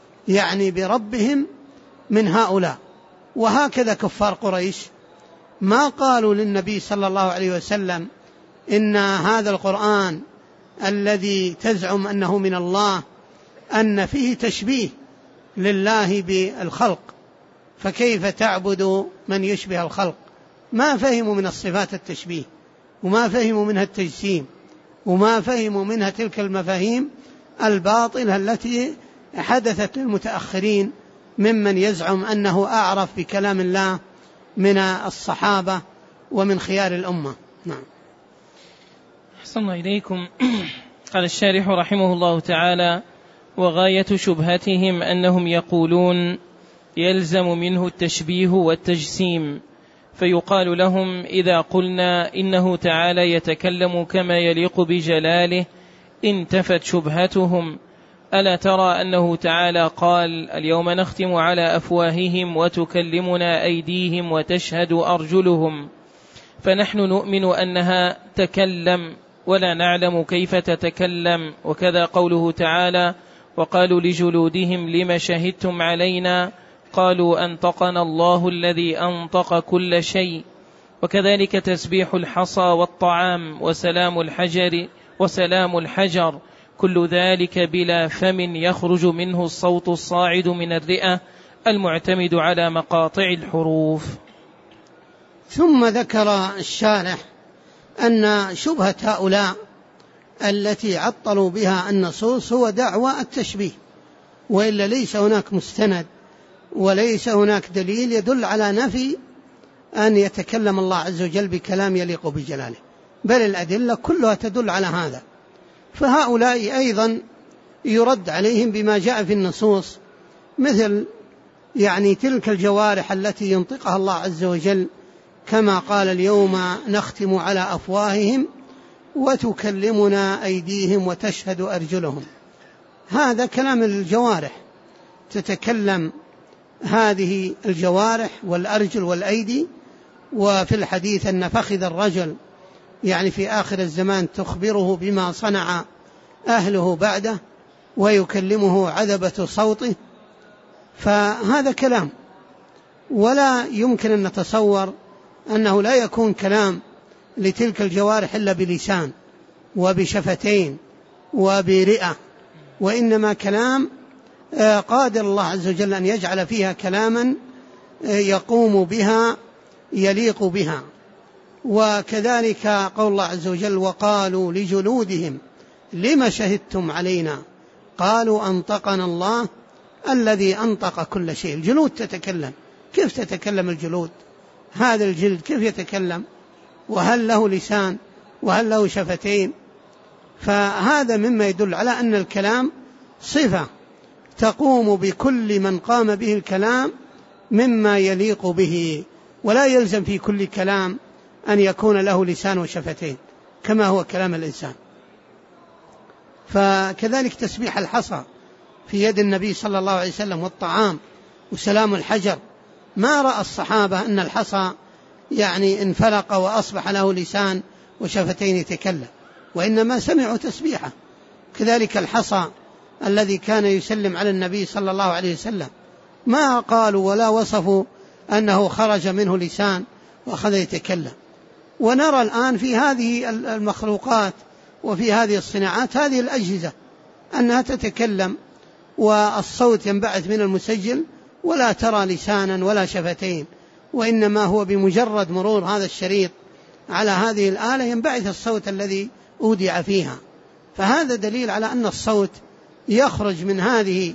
بربهم من هؤلاء. وهكذا كفار قريش ما قالوا للنبي صلى الله عليه وسلم: إن هذا القرآن الذي تزعم أنه من الله أن فيه تشبيه لله بالخلق، فكيف تعبد من يشبه الخلق؟ ما فهموا من الصفات التشبيه، وما فهموا منها التجسيم، وما فهموا منها تلك المفاهيم الباطلة التي حدثت للمتأخرين ممن يزعم أنه أعرف بكلام الله من الصحابة ومن خيار الأمة. نعم. أحسن إليكم. قال الشارح رحمه الله تعالى: وغاية شبهتهم أنهم يقولون يلزم منه التشبيه والتجسيم، فيقال لهم: إذا قلنا إنه تعالى يتكلم كما يليق بجلاله انتفت شبهتهم. ألا ترى أنه تعالى قال: اليوم نختم على أفواههم وتكلمنا أيديهم وتشهد أرجلهم. فنحن نؤمن أنها تكلم ولا نعلم كيف تتكلم. وكذا قوله تعالى: وقالوا لجلودهم لم شهدتم علينا قالوا أنطقنا الله الذي أنطق كل شيء. وكذلك تسبيح الحصى والطعام وسلام الحجر كل ذلك بلا فم يخرج منه الصوت الصاعد من الرئة المعتمد على مقاطع الحروف. ثم ذكر الشارح أن شبهة هؤلاء التي عطلوا بها النصوص هو دعوى التشبيه، وإلا ليس هناك مستند وليس هناك دليل يدل على نفي أن يتكلم الله عز وجل بكلام يليق بجلاله، بل الأدلة كلها تدل على هذا. فهؤلاء أيضا يرد عليهم بما جاء في النصوص، مثل تلك الجوارح التي ينطقها الله عز وجل، كما قال: اليوم نختم على أفواههم وتكلمنا أيديهم وتشهد أرجلهم. هذا كلام الجوارح، تتكلم هذه الجوارح والأرجل والأيدي. وفي الحديث أن فخذ الرجل يعني في آخر الزمان تخبره بما صنع أهله بعده ويكلمه عذبة صوته. فهذا كلام، ولا يمكن أن نتصور أنه لا يكون كلام لتلك الجوارح إلا بلسان وبشفتين وبرئة، وإنما كلام قادر الله عز وجل أن يجعل فيها كلاما يقوم بها يليق بها. وكذلك قول الله عز وجل: وقالوا لجلودهم لما شهدتم علينا قالوا أنطقنا الله الذي أنطق كل شيء. الجلود تتكلم، كيف تتكلم الجلود؟ هذا الجلد كيف يتكلم؟ وهل له لسان وهل له شفتين؟ فهذا مما يدل على أن الكلام صفة تقوم بكل من قام به الكلام مما يليق به، ولا يلزم في كل كلام أن يكون له لسان وشفتين كما هو كلام الإنسان. فكذلك تسبيح الحصى في يد النبي صلى الله عليه وسلم والطعام وسلام الحجر، ما رأى الصحابة أن الحصى يعني انفلق وأصبح له لسان وشفتين يتكلم، وإنما سمعوا تسبيحه. كذلك الحصى الذي كان يسلم على النبي صلى الله عليه وسلم ما قالوا ولا وصفوا أنه خرج منه لسان وأخذ يتكلم. ونرى الآن في هذه المخلوقات وفي هذه الصناعات هذه الأجهزة أنها تتكلم والصوت ينبعث من المسجل ولا ترى لسانا ولا شفتين، وإنما هو بمجرد مرور هذا الشريط على هذه الآلة ينبعث الصوت الذي أودع فيها. فهذا دليل على أن الصوت يخرج من هذه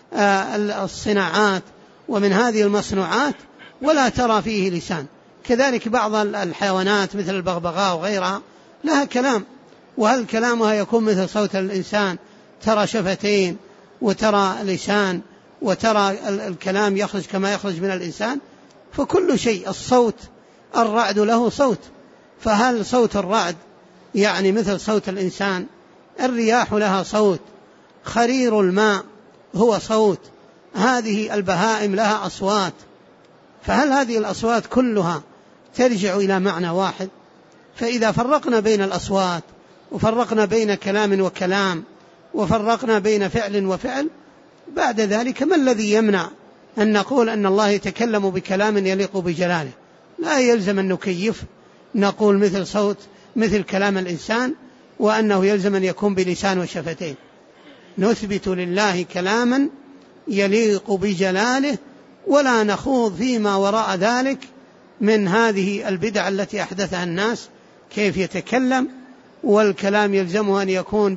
الصناعات ومن هذه المصنوعات ولا ترى فيه لسان. كذلك بعض الحيوانات مثل البغبغاء وغيرها لها كلام، وهل كلامها يكون مثل صوت الإنسان؟ ترى شفتين وترى لسان وترى الكلام يخرج كما يخرج من الإنسان. فكل شيء، الصوت الرعد له صوت، فهل صوت الرعد يعني مثل صوت الإنسان؟ الرياح لها صوت، خرير الماء هو صوت، هذه البهائم لها أصوات، فهل هذه الأصوات كلها ترجع إلى معنى واحد؟ فإذا فرقنا بين الأصوات وفرقنا بين كلام وكلام وفرقنا بين فعل وفعل، بعد ذلك ما الذي يمنع أن نقول أن الله يتكلم بكلام يليق بجلاله؟ لا يلزم أن نكيف نقول مثل صوت مثل كلام الإنسان، وأنه يلزم أن يكون بلسان وشفتين. نثبت لله كلاما يليق بجلاله ولا نخوض فيما وراء ذلك من هذه البدع التي أحدثها الناس. كيف يتكلم؟ والكلام يلزمه أن يكون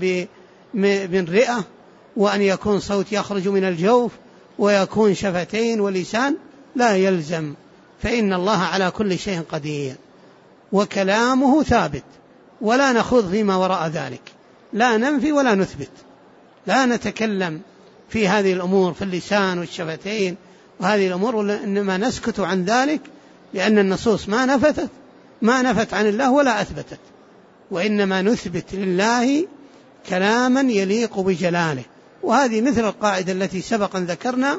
من رئة، وأن يكون صوت يخرج من الجوف، ويكون شفتين ولسان. لا يلزم، فإن الله على كل شيء قدير وكلامه ثابت، ولا نخوض فيما وراء ذلك، لا ننفي ولا نثبت، لا نتكلم في هذه الأمور في اللسان والشفتين وهذه الأمور، إنما نسكت عن ذلك لأن النصوص ما نفت عن الله ولا أثبتت، وإنما نثبت لله كلاما يليق بجلاله. وهذه مثل القاعدة التي سبقا ذكرنا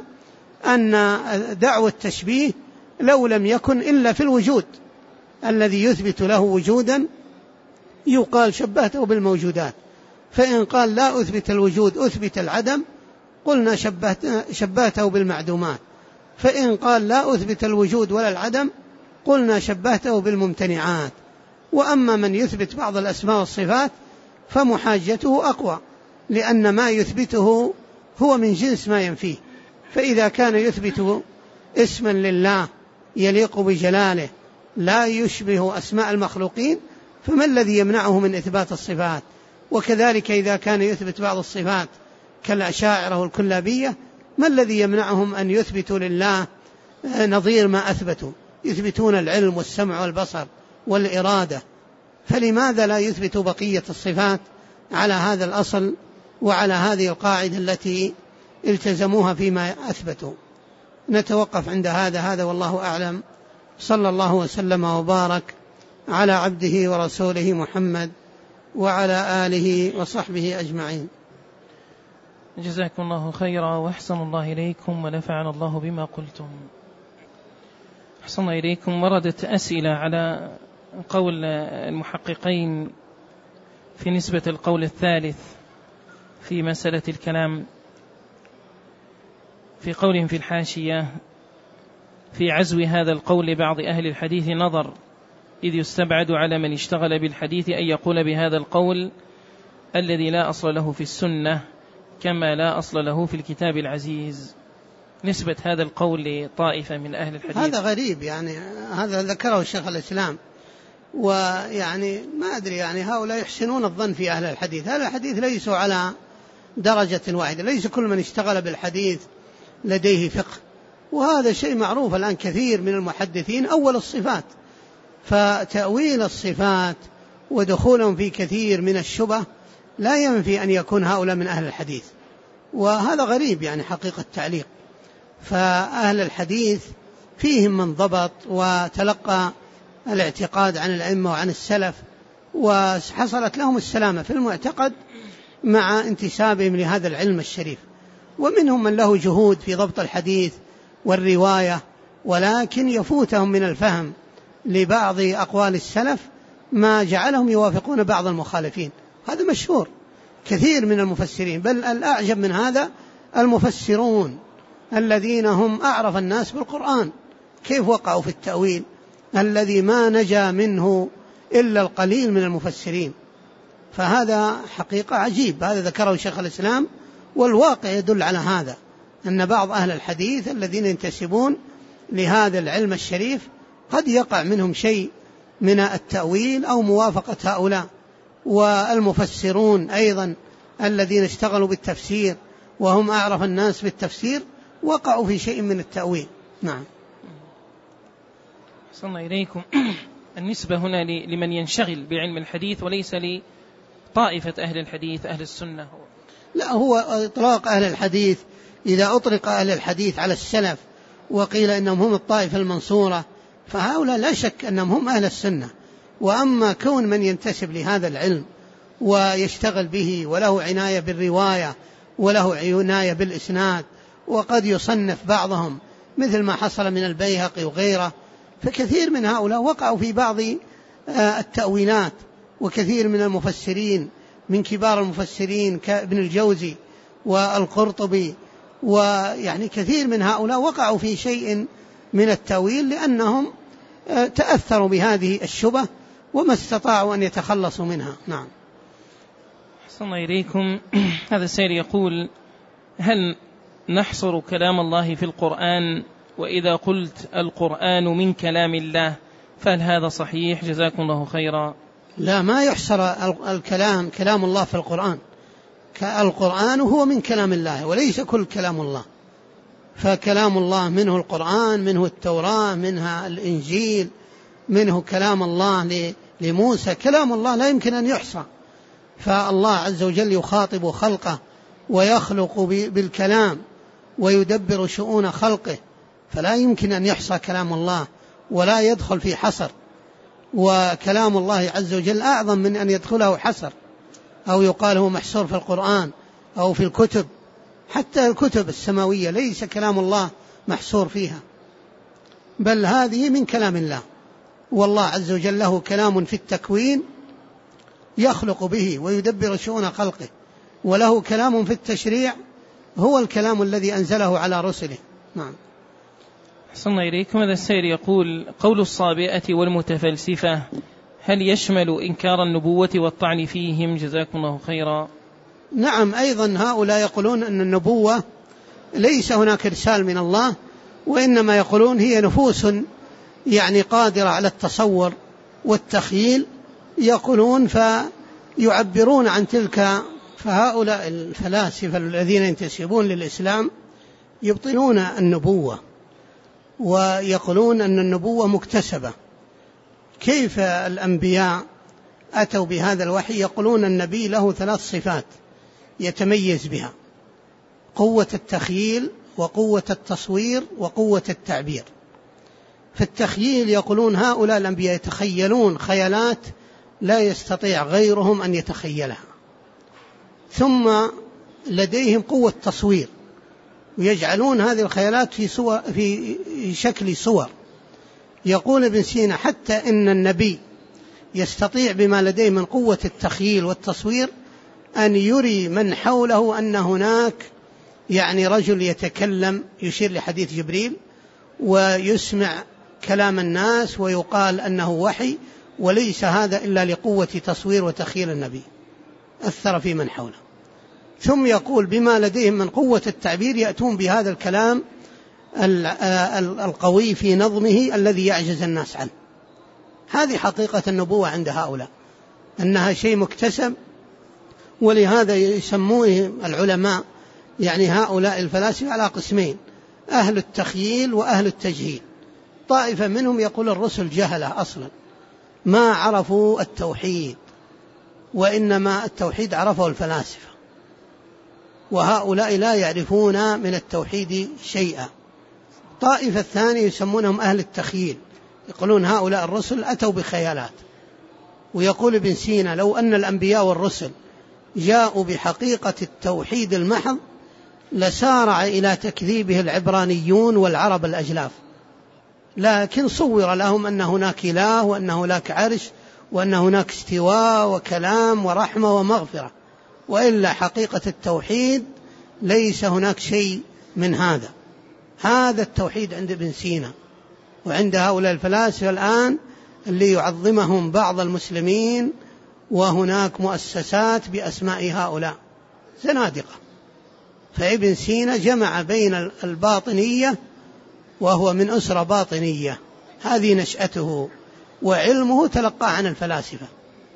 أن دعوى التشبيه لو لم يكن إلا في الوجود الذي يثبت له وجودا يقال شبهته بالموجودات، فإن قال لا أثبت الوجود أثبت العدم قلنا شبهته بالمعدومات، فإن قال لا أثبت الوجود ولا العدم قلنا شبهته بالممتنعات. وأما من يثبت بعض الأسماء والصفات فمحاجته أقوى، لأن ما يثبته هو من جنس ما ينفيه. فإذا كان يثبت اسما لله يليق بجلاله لا يشبه أسماء المخلوقين، فما الذي يمنعه من إثبات الصفات؟ وكذلك إذا كان يثبت بعض الصفات كالأشاعرة والكلابية، ما الذي يمنعهم أن يثبتوا لله نظير ما أثبتوا؟ يثبتون العلم والسمع والبصر والإرادة، فلماذا لا يثبتوا بقية الصفات على هذا الأصل وعلى هذه القاعدة التي التزموها فيما أثبتوا؟ نتوقف عند هذا والله أعلم. صلى الله وسلم وبارك على عبده ورسوله محمد وعلى آله وصحبه أجمعين. جزاكم الله خيرا وأحسن الله إليكم ونفعنا الله بما قلتم. أحسن إليكم. وردت أسئلة على قول المحققين في نسبة القول الثالث في مسألة الكلام، في قولهم في الحاشية: في عزو هذا القول لبعض أهل الحديث نظر، إذ يستبعد على من اشتغل بالحديث أن يقول بهذا القول الذي لا أصل له في السنة كما لا أصل له في الكتاب العزيز. نسبة هذا القول لطائفة من أهل الحديث هذا غريب، يعني هذا ذكره الشيخ الإسلام، ويعني ما أدري، يعني هؤلاء يحسنون الظن في أهل الحديث. أهل الحديث ليسوا على درجة واحدة، ليس كل من اشتغل بالحديث لديه فقه، وهذا شيء معروف الآن. كثير من المحدثين أول الصفات، فتأويل الصفات ودخولهم في كثير من الشبه لا ينفي أن يكون هؤلاء من أهل الحديث، وهذا غريب يعني حقيقة التعليق. فأهل الحديث فيهم من ضبط وتلقى الاعتقاد عن الأئمة وعن السلف، وحصلت لهم السلامة في المعتقد مع انتسابهم لهذا العلم الشريف. ومنهم من له جهود في ضبط الحديث والرواية، ولكن يفوتهم من الفهم لبعض أقوال السلف ما جعلهم يوافقون بعض المخالفين. هذا مشهور كثير من المفسرين، بل الأعجب من هذا المفسرون الذين هم أعرف الناس بالقرآن كيف وقعوا في التأويل الذي ما نجا منه إلا القليل من المفسرين. فهذا حقيقة عجيب، هذا ذكره شيخ الإسلام، والواقع يدل على هذا، أن بعض أهل الحديث الذين ينتسبون لهذا العلم الشريف قد يقع منهم شيء من التأويل أو موافقة هؤلاء. والمفسرون أيضا الذين اشتغلوا بالتفسير وهم أعرف الناس بالتفسير وقعوا في شيء من التأويل. نعم. صلى إليكم. النسبة هنا لمن ينشغل بعلم الحديث وليس لطائفة أهل الحديث أهل السنة. لا، هو إطلاق أهل الحديث، إذا أطلق أهل الحديث على السلف وقيل إنهم هم الطائفة المنصورة فهؤلاء لا شك أنهم هم أهل السنة. وأما كون من ينتسب لهذا العلم ويشتغل به وله عناية بالرواية وله عناية بالإسناد، وقد يصنف بعضهم مثل ما حصل من البيهقي وغيره، فكثير من هؤلاء وقعوا في بعض التأويلات. وكثير من المفسرين من كبار المفسرين كابن الجوزي والقرطبي، ويعني كثير من هؤلاء وقعوا في شيء من التأويل لأنهم تأثروا بهذه الشبه وما استطاعوا أن يتخلصوا منها. نعم. أحسن الله إليكم. هذا السائل يقول: هل نحصر كلام الله في القرآن؟ وإذا قلت القرآن من كلام الله فهل هذا صحيح؟ جزاكم الله خيرا. لا، ما يحصر كلام الله في القرآن. القرآن هو من كلام الله وليس كل كلام الله. فكلام الله منه القرآن، منه التوراة، منها الإنجيل، منه كلام الله لموسى. كلام الله لا يمكن أن يحصى. فالله عز وجل يخاطب خلقه ويخلق بالكلام ويدبر شؤون خلقه، فلا يمكن أن يحصى كلام الله ولا يدخل في حصر. وكلام الله عز وجل أعظم من أن يدخله حصر أو يقال هو محصور في القرآن أو في الكتب. حتى الكتب السماوية ليس كلام الله محصور فيها، بل هذه من كلام الله. والله عز وجل له كلام في التكوين يخلق به ويدبر شؤون خلقه، وله كلام في التشريع هو الكلام الذي أنزله على رسله. نعم. أحسن إليكم. هذا السائل يقول: قول الصابئة والمتفلسفة هل يشمل إنكار النبوة والطعن فيهم؟ جزاكم الله خيرا. نعم، أيضا هؤلاء يقولون أن النبوة ليس هناك رسالة من الله، وإنما يقولون هي نفوس يعني قادرة على التصور والتخيل، يقولون فيعبرون عن تلك. فهؤلاء الفلاسفة الذين ينتسبون للإسلام يبطلون النبوة ويقولون أن النبوة مكتسبة. كيف الأنبياء أتوا بهذا الوحي؟ يقولون النبي له 3 صفات يتميز بها: قوة التخيل وقوة التصوير وقوة التعبير. في التخيل يقولون هؤلاء الأنبياء يتخيلون خيالات لا يستطيع غيرهم أن يتخيلها. ثم لديهم قوة تصوير، ويجعلون هذه الخيالات في شكل صور. يقول ابن سينا حتى إن النبي يستطيع بما لديه من قوة التخيل والتصوير أن يري من حوله أن هناك يعني رجل يتكلم، يشير لحديث جبريل ويسمع كلام الناس ويقال أنه وحي، وليس هذا إلا لقوة تصوير وتخيل النبي أثر في من حوله. ثم يقول بما لديهم من قوة التعبير يأتون بهذا الكلام القوي في نظمه الذي يعجز الناس عنه. هذه حقيقة النبوة عند هؤلاء، أنها شيء مكتسب. ولهذا يسموه العلماء يعني هؤلاء الفلاسفة على قسمين: أهل التخييل وأهل التجهيل. طائفة منهم يقول الرسل جهلة أصلا ما عرفوا التوحيد، وإنما التوحيد عرفه الفلاسفة، وهؤلاء لا يعرفون من التوحيد شيئا. طائفة الثانية يسمونهم أهل التخييل، يقولون هؤلاء الرسل أتوا بخيالات. ويقول ابن سينا لو أن الأنبياء والرسل جاءوا بحقيقة التوحيد المحض لسارع إلى تكذيبه العبرانيون والعرب الأجلاف، لكن صور لهم أن هناك إله وأن هناك عرش وأن هناك استواء وكلام ورحمة ومغفرة، وإلا حقيقة التوحيد ليس هناك شيء من هذا. هذا التوحيد عند ابن سينا وعند هؤلاء الفلاسفة الآن اللي يعظمهم بعض المسلمين، وهناك مؤسسات بأسماء هؤلاء زنادقة. فابن سينا جمع بين الباطنية، وهو من أسرة باطنية، هذه نشأته، وعلمه تلقى عن الفلاسفة،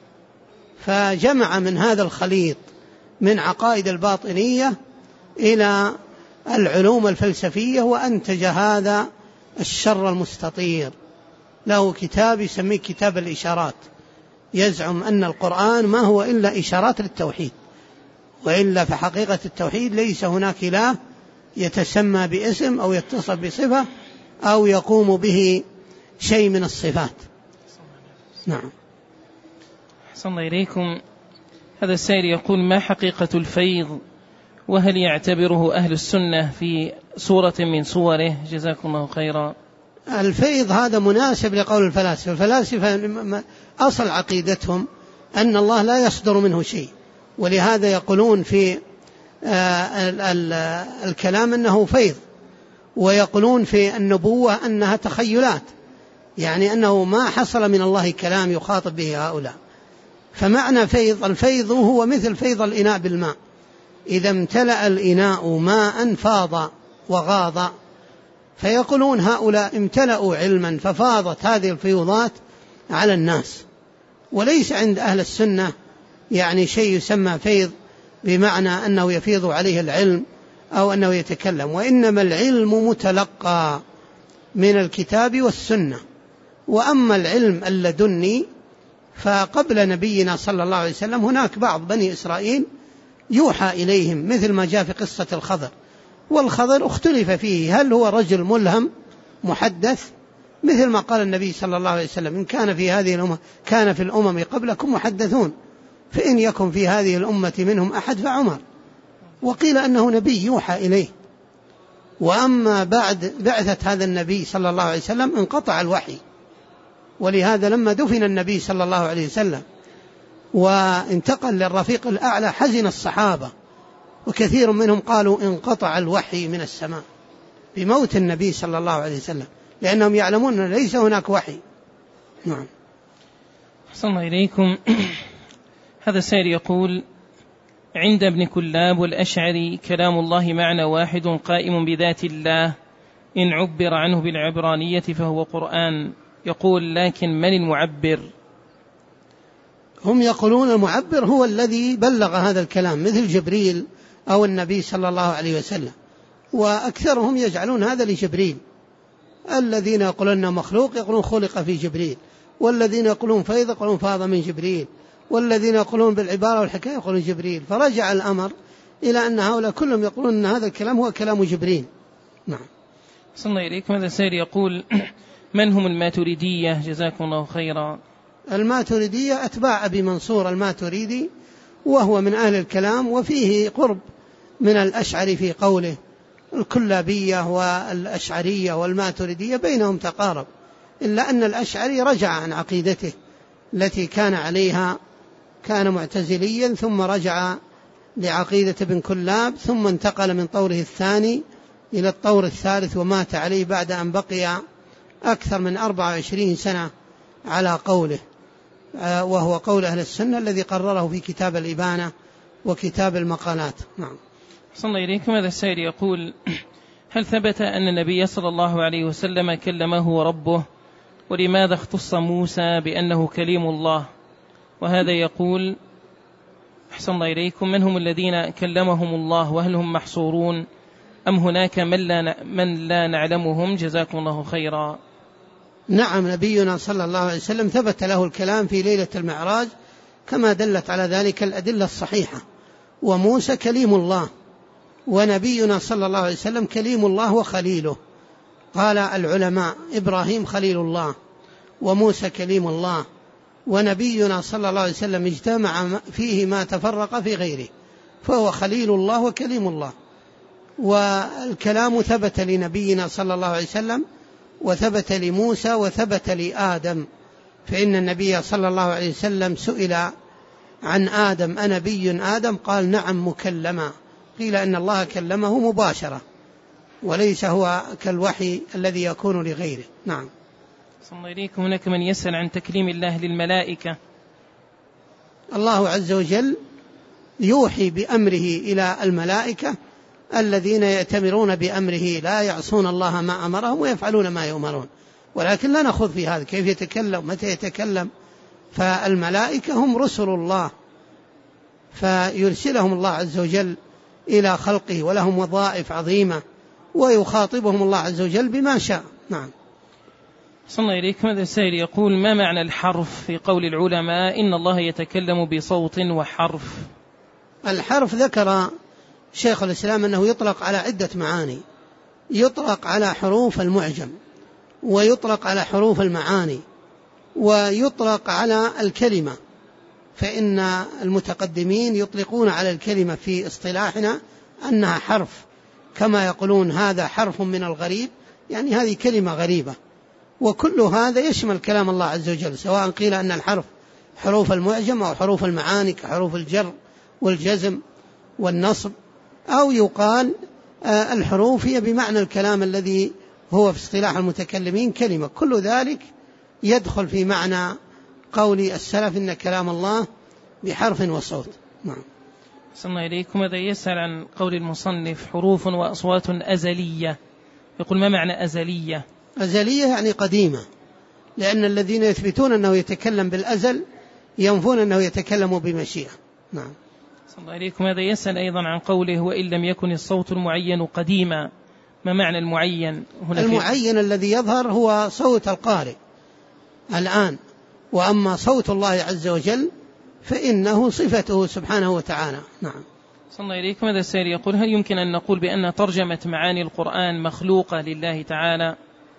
فجمع من هذا الخليط من عقائد الباطنية إلى العلوم الفلسفية، وأنتج هذا الشر المستطير. له كتاب يسميه كتاب الإشارات، يزعم أن القرآن ما هو إلا إشارات للتوحيد، وإلا فحقيقة التوحيد ليس هناك إله يتسمى باسم أو يتصف بصفة أو يقوم به شيء من الصفات. نعم. أحسن الله إليكم. هذا السائل يقول: ما حقيقة الفيض، وهل يعتبره أهل السنة في صورة من صوره؟ جزاكم الله خيرا. الفيض هذا مناسب لقول الفلاسفة. الفلاسفة أصل عقيدتهم أن الله لا يصدر منه شيء، ولهذا يقولون في الكلام أنه فيض، ويقولون في النبوة أنها تخيلات، يعني أنه ما حصل من الله كلام يخاطب به هؤلاء. فمعنى فيض، الفيض هو مثل فيض الإناء بالماء، إذا امتلأ الإناء ماء فاض وغاض. فيقولون هؤلاء امتلأوا علما ففاضت هذه الفيوضات على الناس. وليس عند أهل السنة يعني شيء يسمى فيض بمعنى أنه يفيض عليه العلم أو أنه يتكلم، وإنما العلم متلقى من الكتاب والسنة. وأما العلم اللدني فقبل نبينا صلى الله عليه وسلم هناك بعض بني إسرائيل يوحى إليهم، مثل ما جاء في قصة الخضر. والخضر اختلف فيه هل هو رجل ملهم محدث، مثل ما قال النبي صلى الله عليه وسلم: إن كان في هذه الأمة كان في الأمم قبلكم محدثون، فإن يكن في هذه الأمة منهم أحد فعمر. وقيل أنه نبي يوحى إليه. وأما بعد بعثة هذا النبي صلى الله عليه وسلم انقطع الوحي، ولهذا لما دفن النبي صلى الله عليه وسلم وانتقل للرفيق الأعلى حزن الصحابة، وكثير منهم قالوا انقطع الوحي من السماء بموت النبي صلى الله عليه وسلم، لأنهم يعلمون أن ليس هناك وحي. نعم. أحسن الله إليكم. هذا السائل يقول: عند ابن كلاب والأشعري كلام الله معنى واحد قائم بذات الله، إن عبر عنه بالعبرانية فهو قرآن. يقول: لكن من المعبر؟ هم يقولون المعبر هو الذي بلغ هذا الكلام، مثل جبريل أو النبي صلى الله عليه وسلم، وأكثرهم يجعلون هذا لجبريل. الذين يقولون مخلوق يقولون خلق في جبريل، والذين يقولون فيض يقولون فاض من جبريل، والذين يقولون بالعبارة والحكاية يقولون جبريل. فرجع الأمر إلى أن هؤلاء كلهم يقولون أن هذا الكلام هو كلام جبريل. نعم. صلى الله إليكم. هذا السائل يقول: من هم الماتريدية؟ جزاكم الله خيرا. الماتريدية أتباع أبي منصور الماتريدي، وهو من أهل الكلام، وفيه قرب من الأشعري في قوله. الكلابية والأشعرية والماتريدية بينهم تقارب، إلا أن الأشعري رجع عن عقيدته التي كان عليها، كان معتزليا ثم رجع لعقيدة ابن كلاب، ثم انتقل من طوره الثاني إلى الطور الثالث ومات عليه بعد أن بقي أكثر من 24 سنة على قوله، وهو قول أهل السنة الذي قرره في كتاب الإبانة وكتاب المقالات. نعم. صلى الله إليكم. هذا السائل يقول: هل ثبت أن النبي صلى الله عليه وسلم كلمه ربه؟ ولماذا اختص موسى بأنه كليم الله؟ وهذا يقول: أحسن الله إليكم، من هم الذين كلمهم الله؟ وهل هم محصورون أم هناك من لا نعلمهم؟ جزاكم الله خيرا. نعم، نبينا صلى الله عليه وسلم ثبت له الكلام في ليلة المعراج كما دلت على ذلك الأدلة الصحيحة، وموسى كليم الله، ونبينا صلى الله عليه وسلم كليم الله وخليله. قال العلماء: إبراهيم خليل الله، وموسى كليم الله، ونبينا صلى الله عليه وسلم اجتمع فيه ما تفرق في غيره، فهو خليل الله وكليم الله. والكلام ثبت لنبينا صلى الله عليه وسلم، وثبت لموسى، وثبت لآدم، فإن النبي صلى الله عليه وسلم سئل عن آدم: أنبي آدم؟ قال: نعم مكلما. قيل إن الله كلمه مباشرة، وليس هو كالوحي الذي يكون لغيره. نعم. صلى الله إليكم. هناك من يسأل عن تكليم الله للملائكة. الله عز وجل يوحي بأمره إلى الملائكة الذين يأتمرون بأمره، لا يعصون الله ما أمرهم ويفعلون ما يؤمرون، ولكن لا نخوض في هذا، كيف يتكلم، متى يتكلم. فالملائكة هم رسل الله، فيرسلهم الله عز وجل إلى خلقه، ولهم وظائف عظيمة، ويخاطبهم الله عز وجل بما شاء. نعم. صلى الله إليكم. هذا السائل يقول: ما معنى الحرف في قول العلماء إن الله يتكلم بصوت وحرف؟ الحرف ذكر شيخ الإسلام أنه يطلق على عدة معاني، يطلق على حروف المعجم، ويطلق على حروف المعاني، ويطلق على الكلمة، فإن المتقدمين يطلقون على الكلمة في اصطلاحنا أنها حرف، كما يقولون هذا حرف من الغريب، يعني هذه كلمة غريبة. وكل هذا يشمل كلام الله عز وجل، سواء قيل أن الحرف حروف المعجم أو حروف المعاني كحروف الجر والجزم والنصب، أو يقال الحروف هي بمعنى الكلام الذي هو في اصطلاح المتكلمين كلمة. كل ذلك يدخل في معنى قول السلف إن كلام الله بحرف وصوت. نعم. صلى الله إليكم. هذا يسأل عن قول المصنف: حروف وأصوات أزلية. يقول: ما معنى أزلية؟ أزلية يعني قديمة، لأن الذين يثبتون أنه يتكلم بالأزل ينفون أنه يتكلم بمشيئة. نعم. صلى الله عليكم. هذا يسأل أيضا عن قوله: وإن لم يكن الصوت المعين قديما. ما معنى المعين هنا؟ المعين الذي يظهر هو صوت القارئ الآن، وأما صوت الله عز وجل فإنه صفته سبحانه وتعالى. نعم. صلى الله عليكم. هذا السائل يقول: هل يمكن أن نقول بأن ترجمة معاني القرآن مخلوقة لله تعالى؟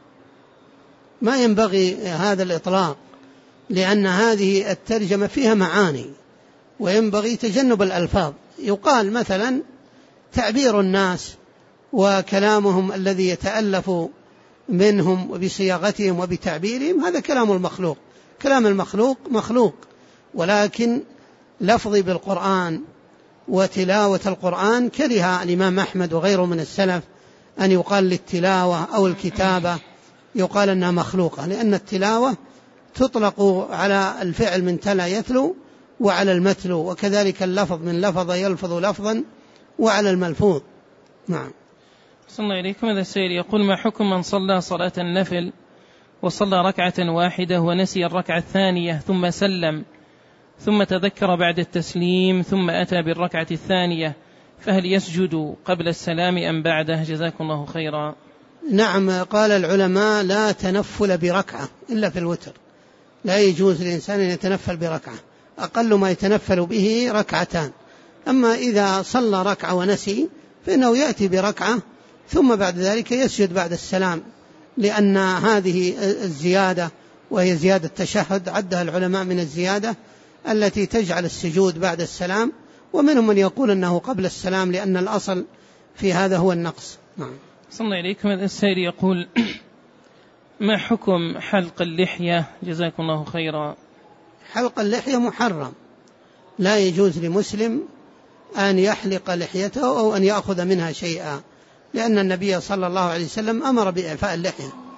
ما ينبغي هذا الإطلاق، لأن هذه الترجمة فيها معاني، وينبغي تجنب الألفاظ. يقال مثلا تعبير الناس وكلامهم الذي يتألف منهم وبصياغتهم وبتعبيرهم، هذا كلام المخلوق. كلام المخلوق مخلوق، ولكن لفظي بالقرآن وتلاوة القرآن كره الإمام أحمد وغيره من السلف أن يقال للتلاوة أو الكتابة يقال أنها مخلوقة، لأن التلاوة تطلق على الفعل من تلا يتلو وعلى المتلو، وكذلك اللفظ من لفظ يلفظ لفظا وعلى الملفوظ. نعم. صلى الله عليكم. هذا السائل يقول: ما حكم من صلى صلاة النفل وصلى ركعة واحدة ونسي الركعة الثانية ثم سلم، ثم تذكر بعد التسليم ثم أتى بالركعة الثانية، فهل يسجد قبل السلام أم بعده؟ جزاكم الله خيرا. نعم. قال العلماء: لا تنفل بركعة إلا في الوتر، لا يجوز للإنسان أن يتنفل بركعة، أقل ما يتنفل به ركعتان. أما إذا صلى ركعة ونسي فإنه يأتي بركعة ثم بعد ذلك يسجد بعد السلام، لأن هذه الزيادة وهي زيادة تشهد عدها العلماء من الزيادة التي تجعل السجود بعد السلام ومنهم من يقول أنه قبل السلام لأن الأصل في هذا هو النقص. نعم. صلى إليكم. السائل يقول: ما حكم حلق اللحية؟ جزاكم الله خيرا. حلق اللحية محرم، لا يجوز لمسلم أن يحلق لحيته أو أن يأخذ منها شيئا، لأن النبي صلى الله عليه وسلم أمر بإعفاء اللحية.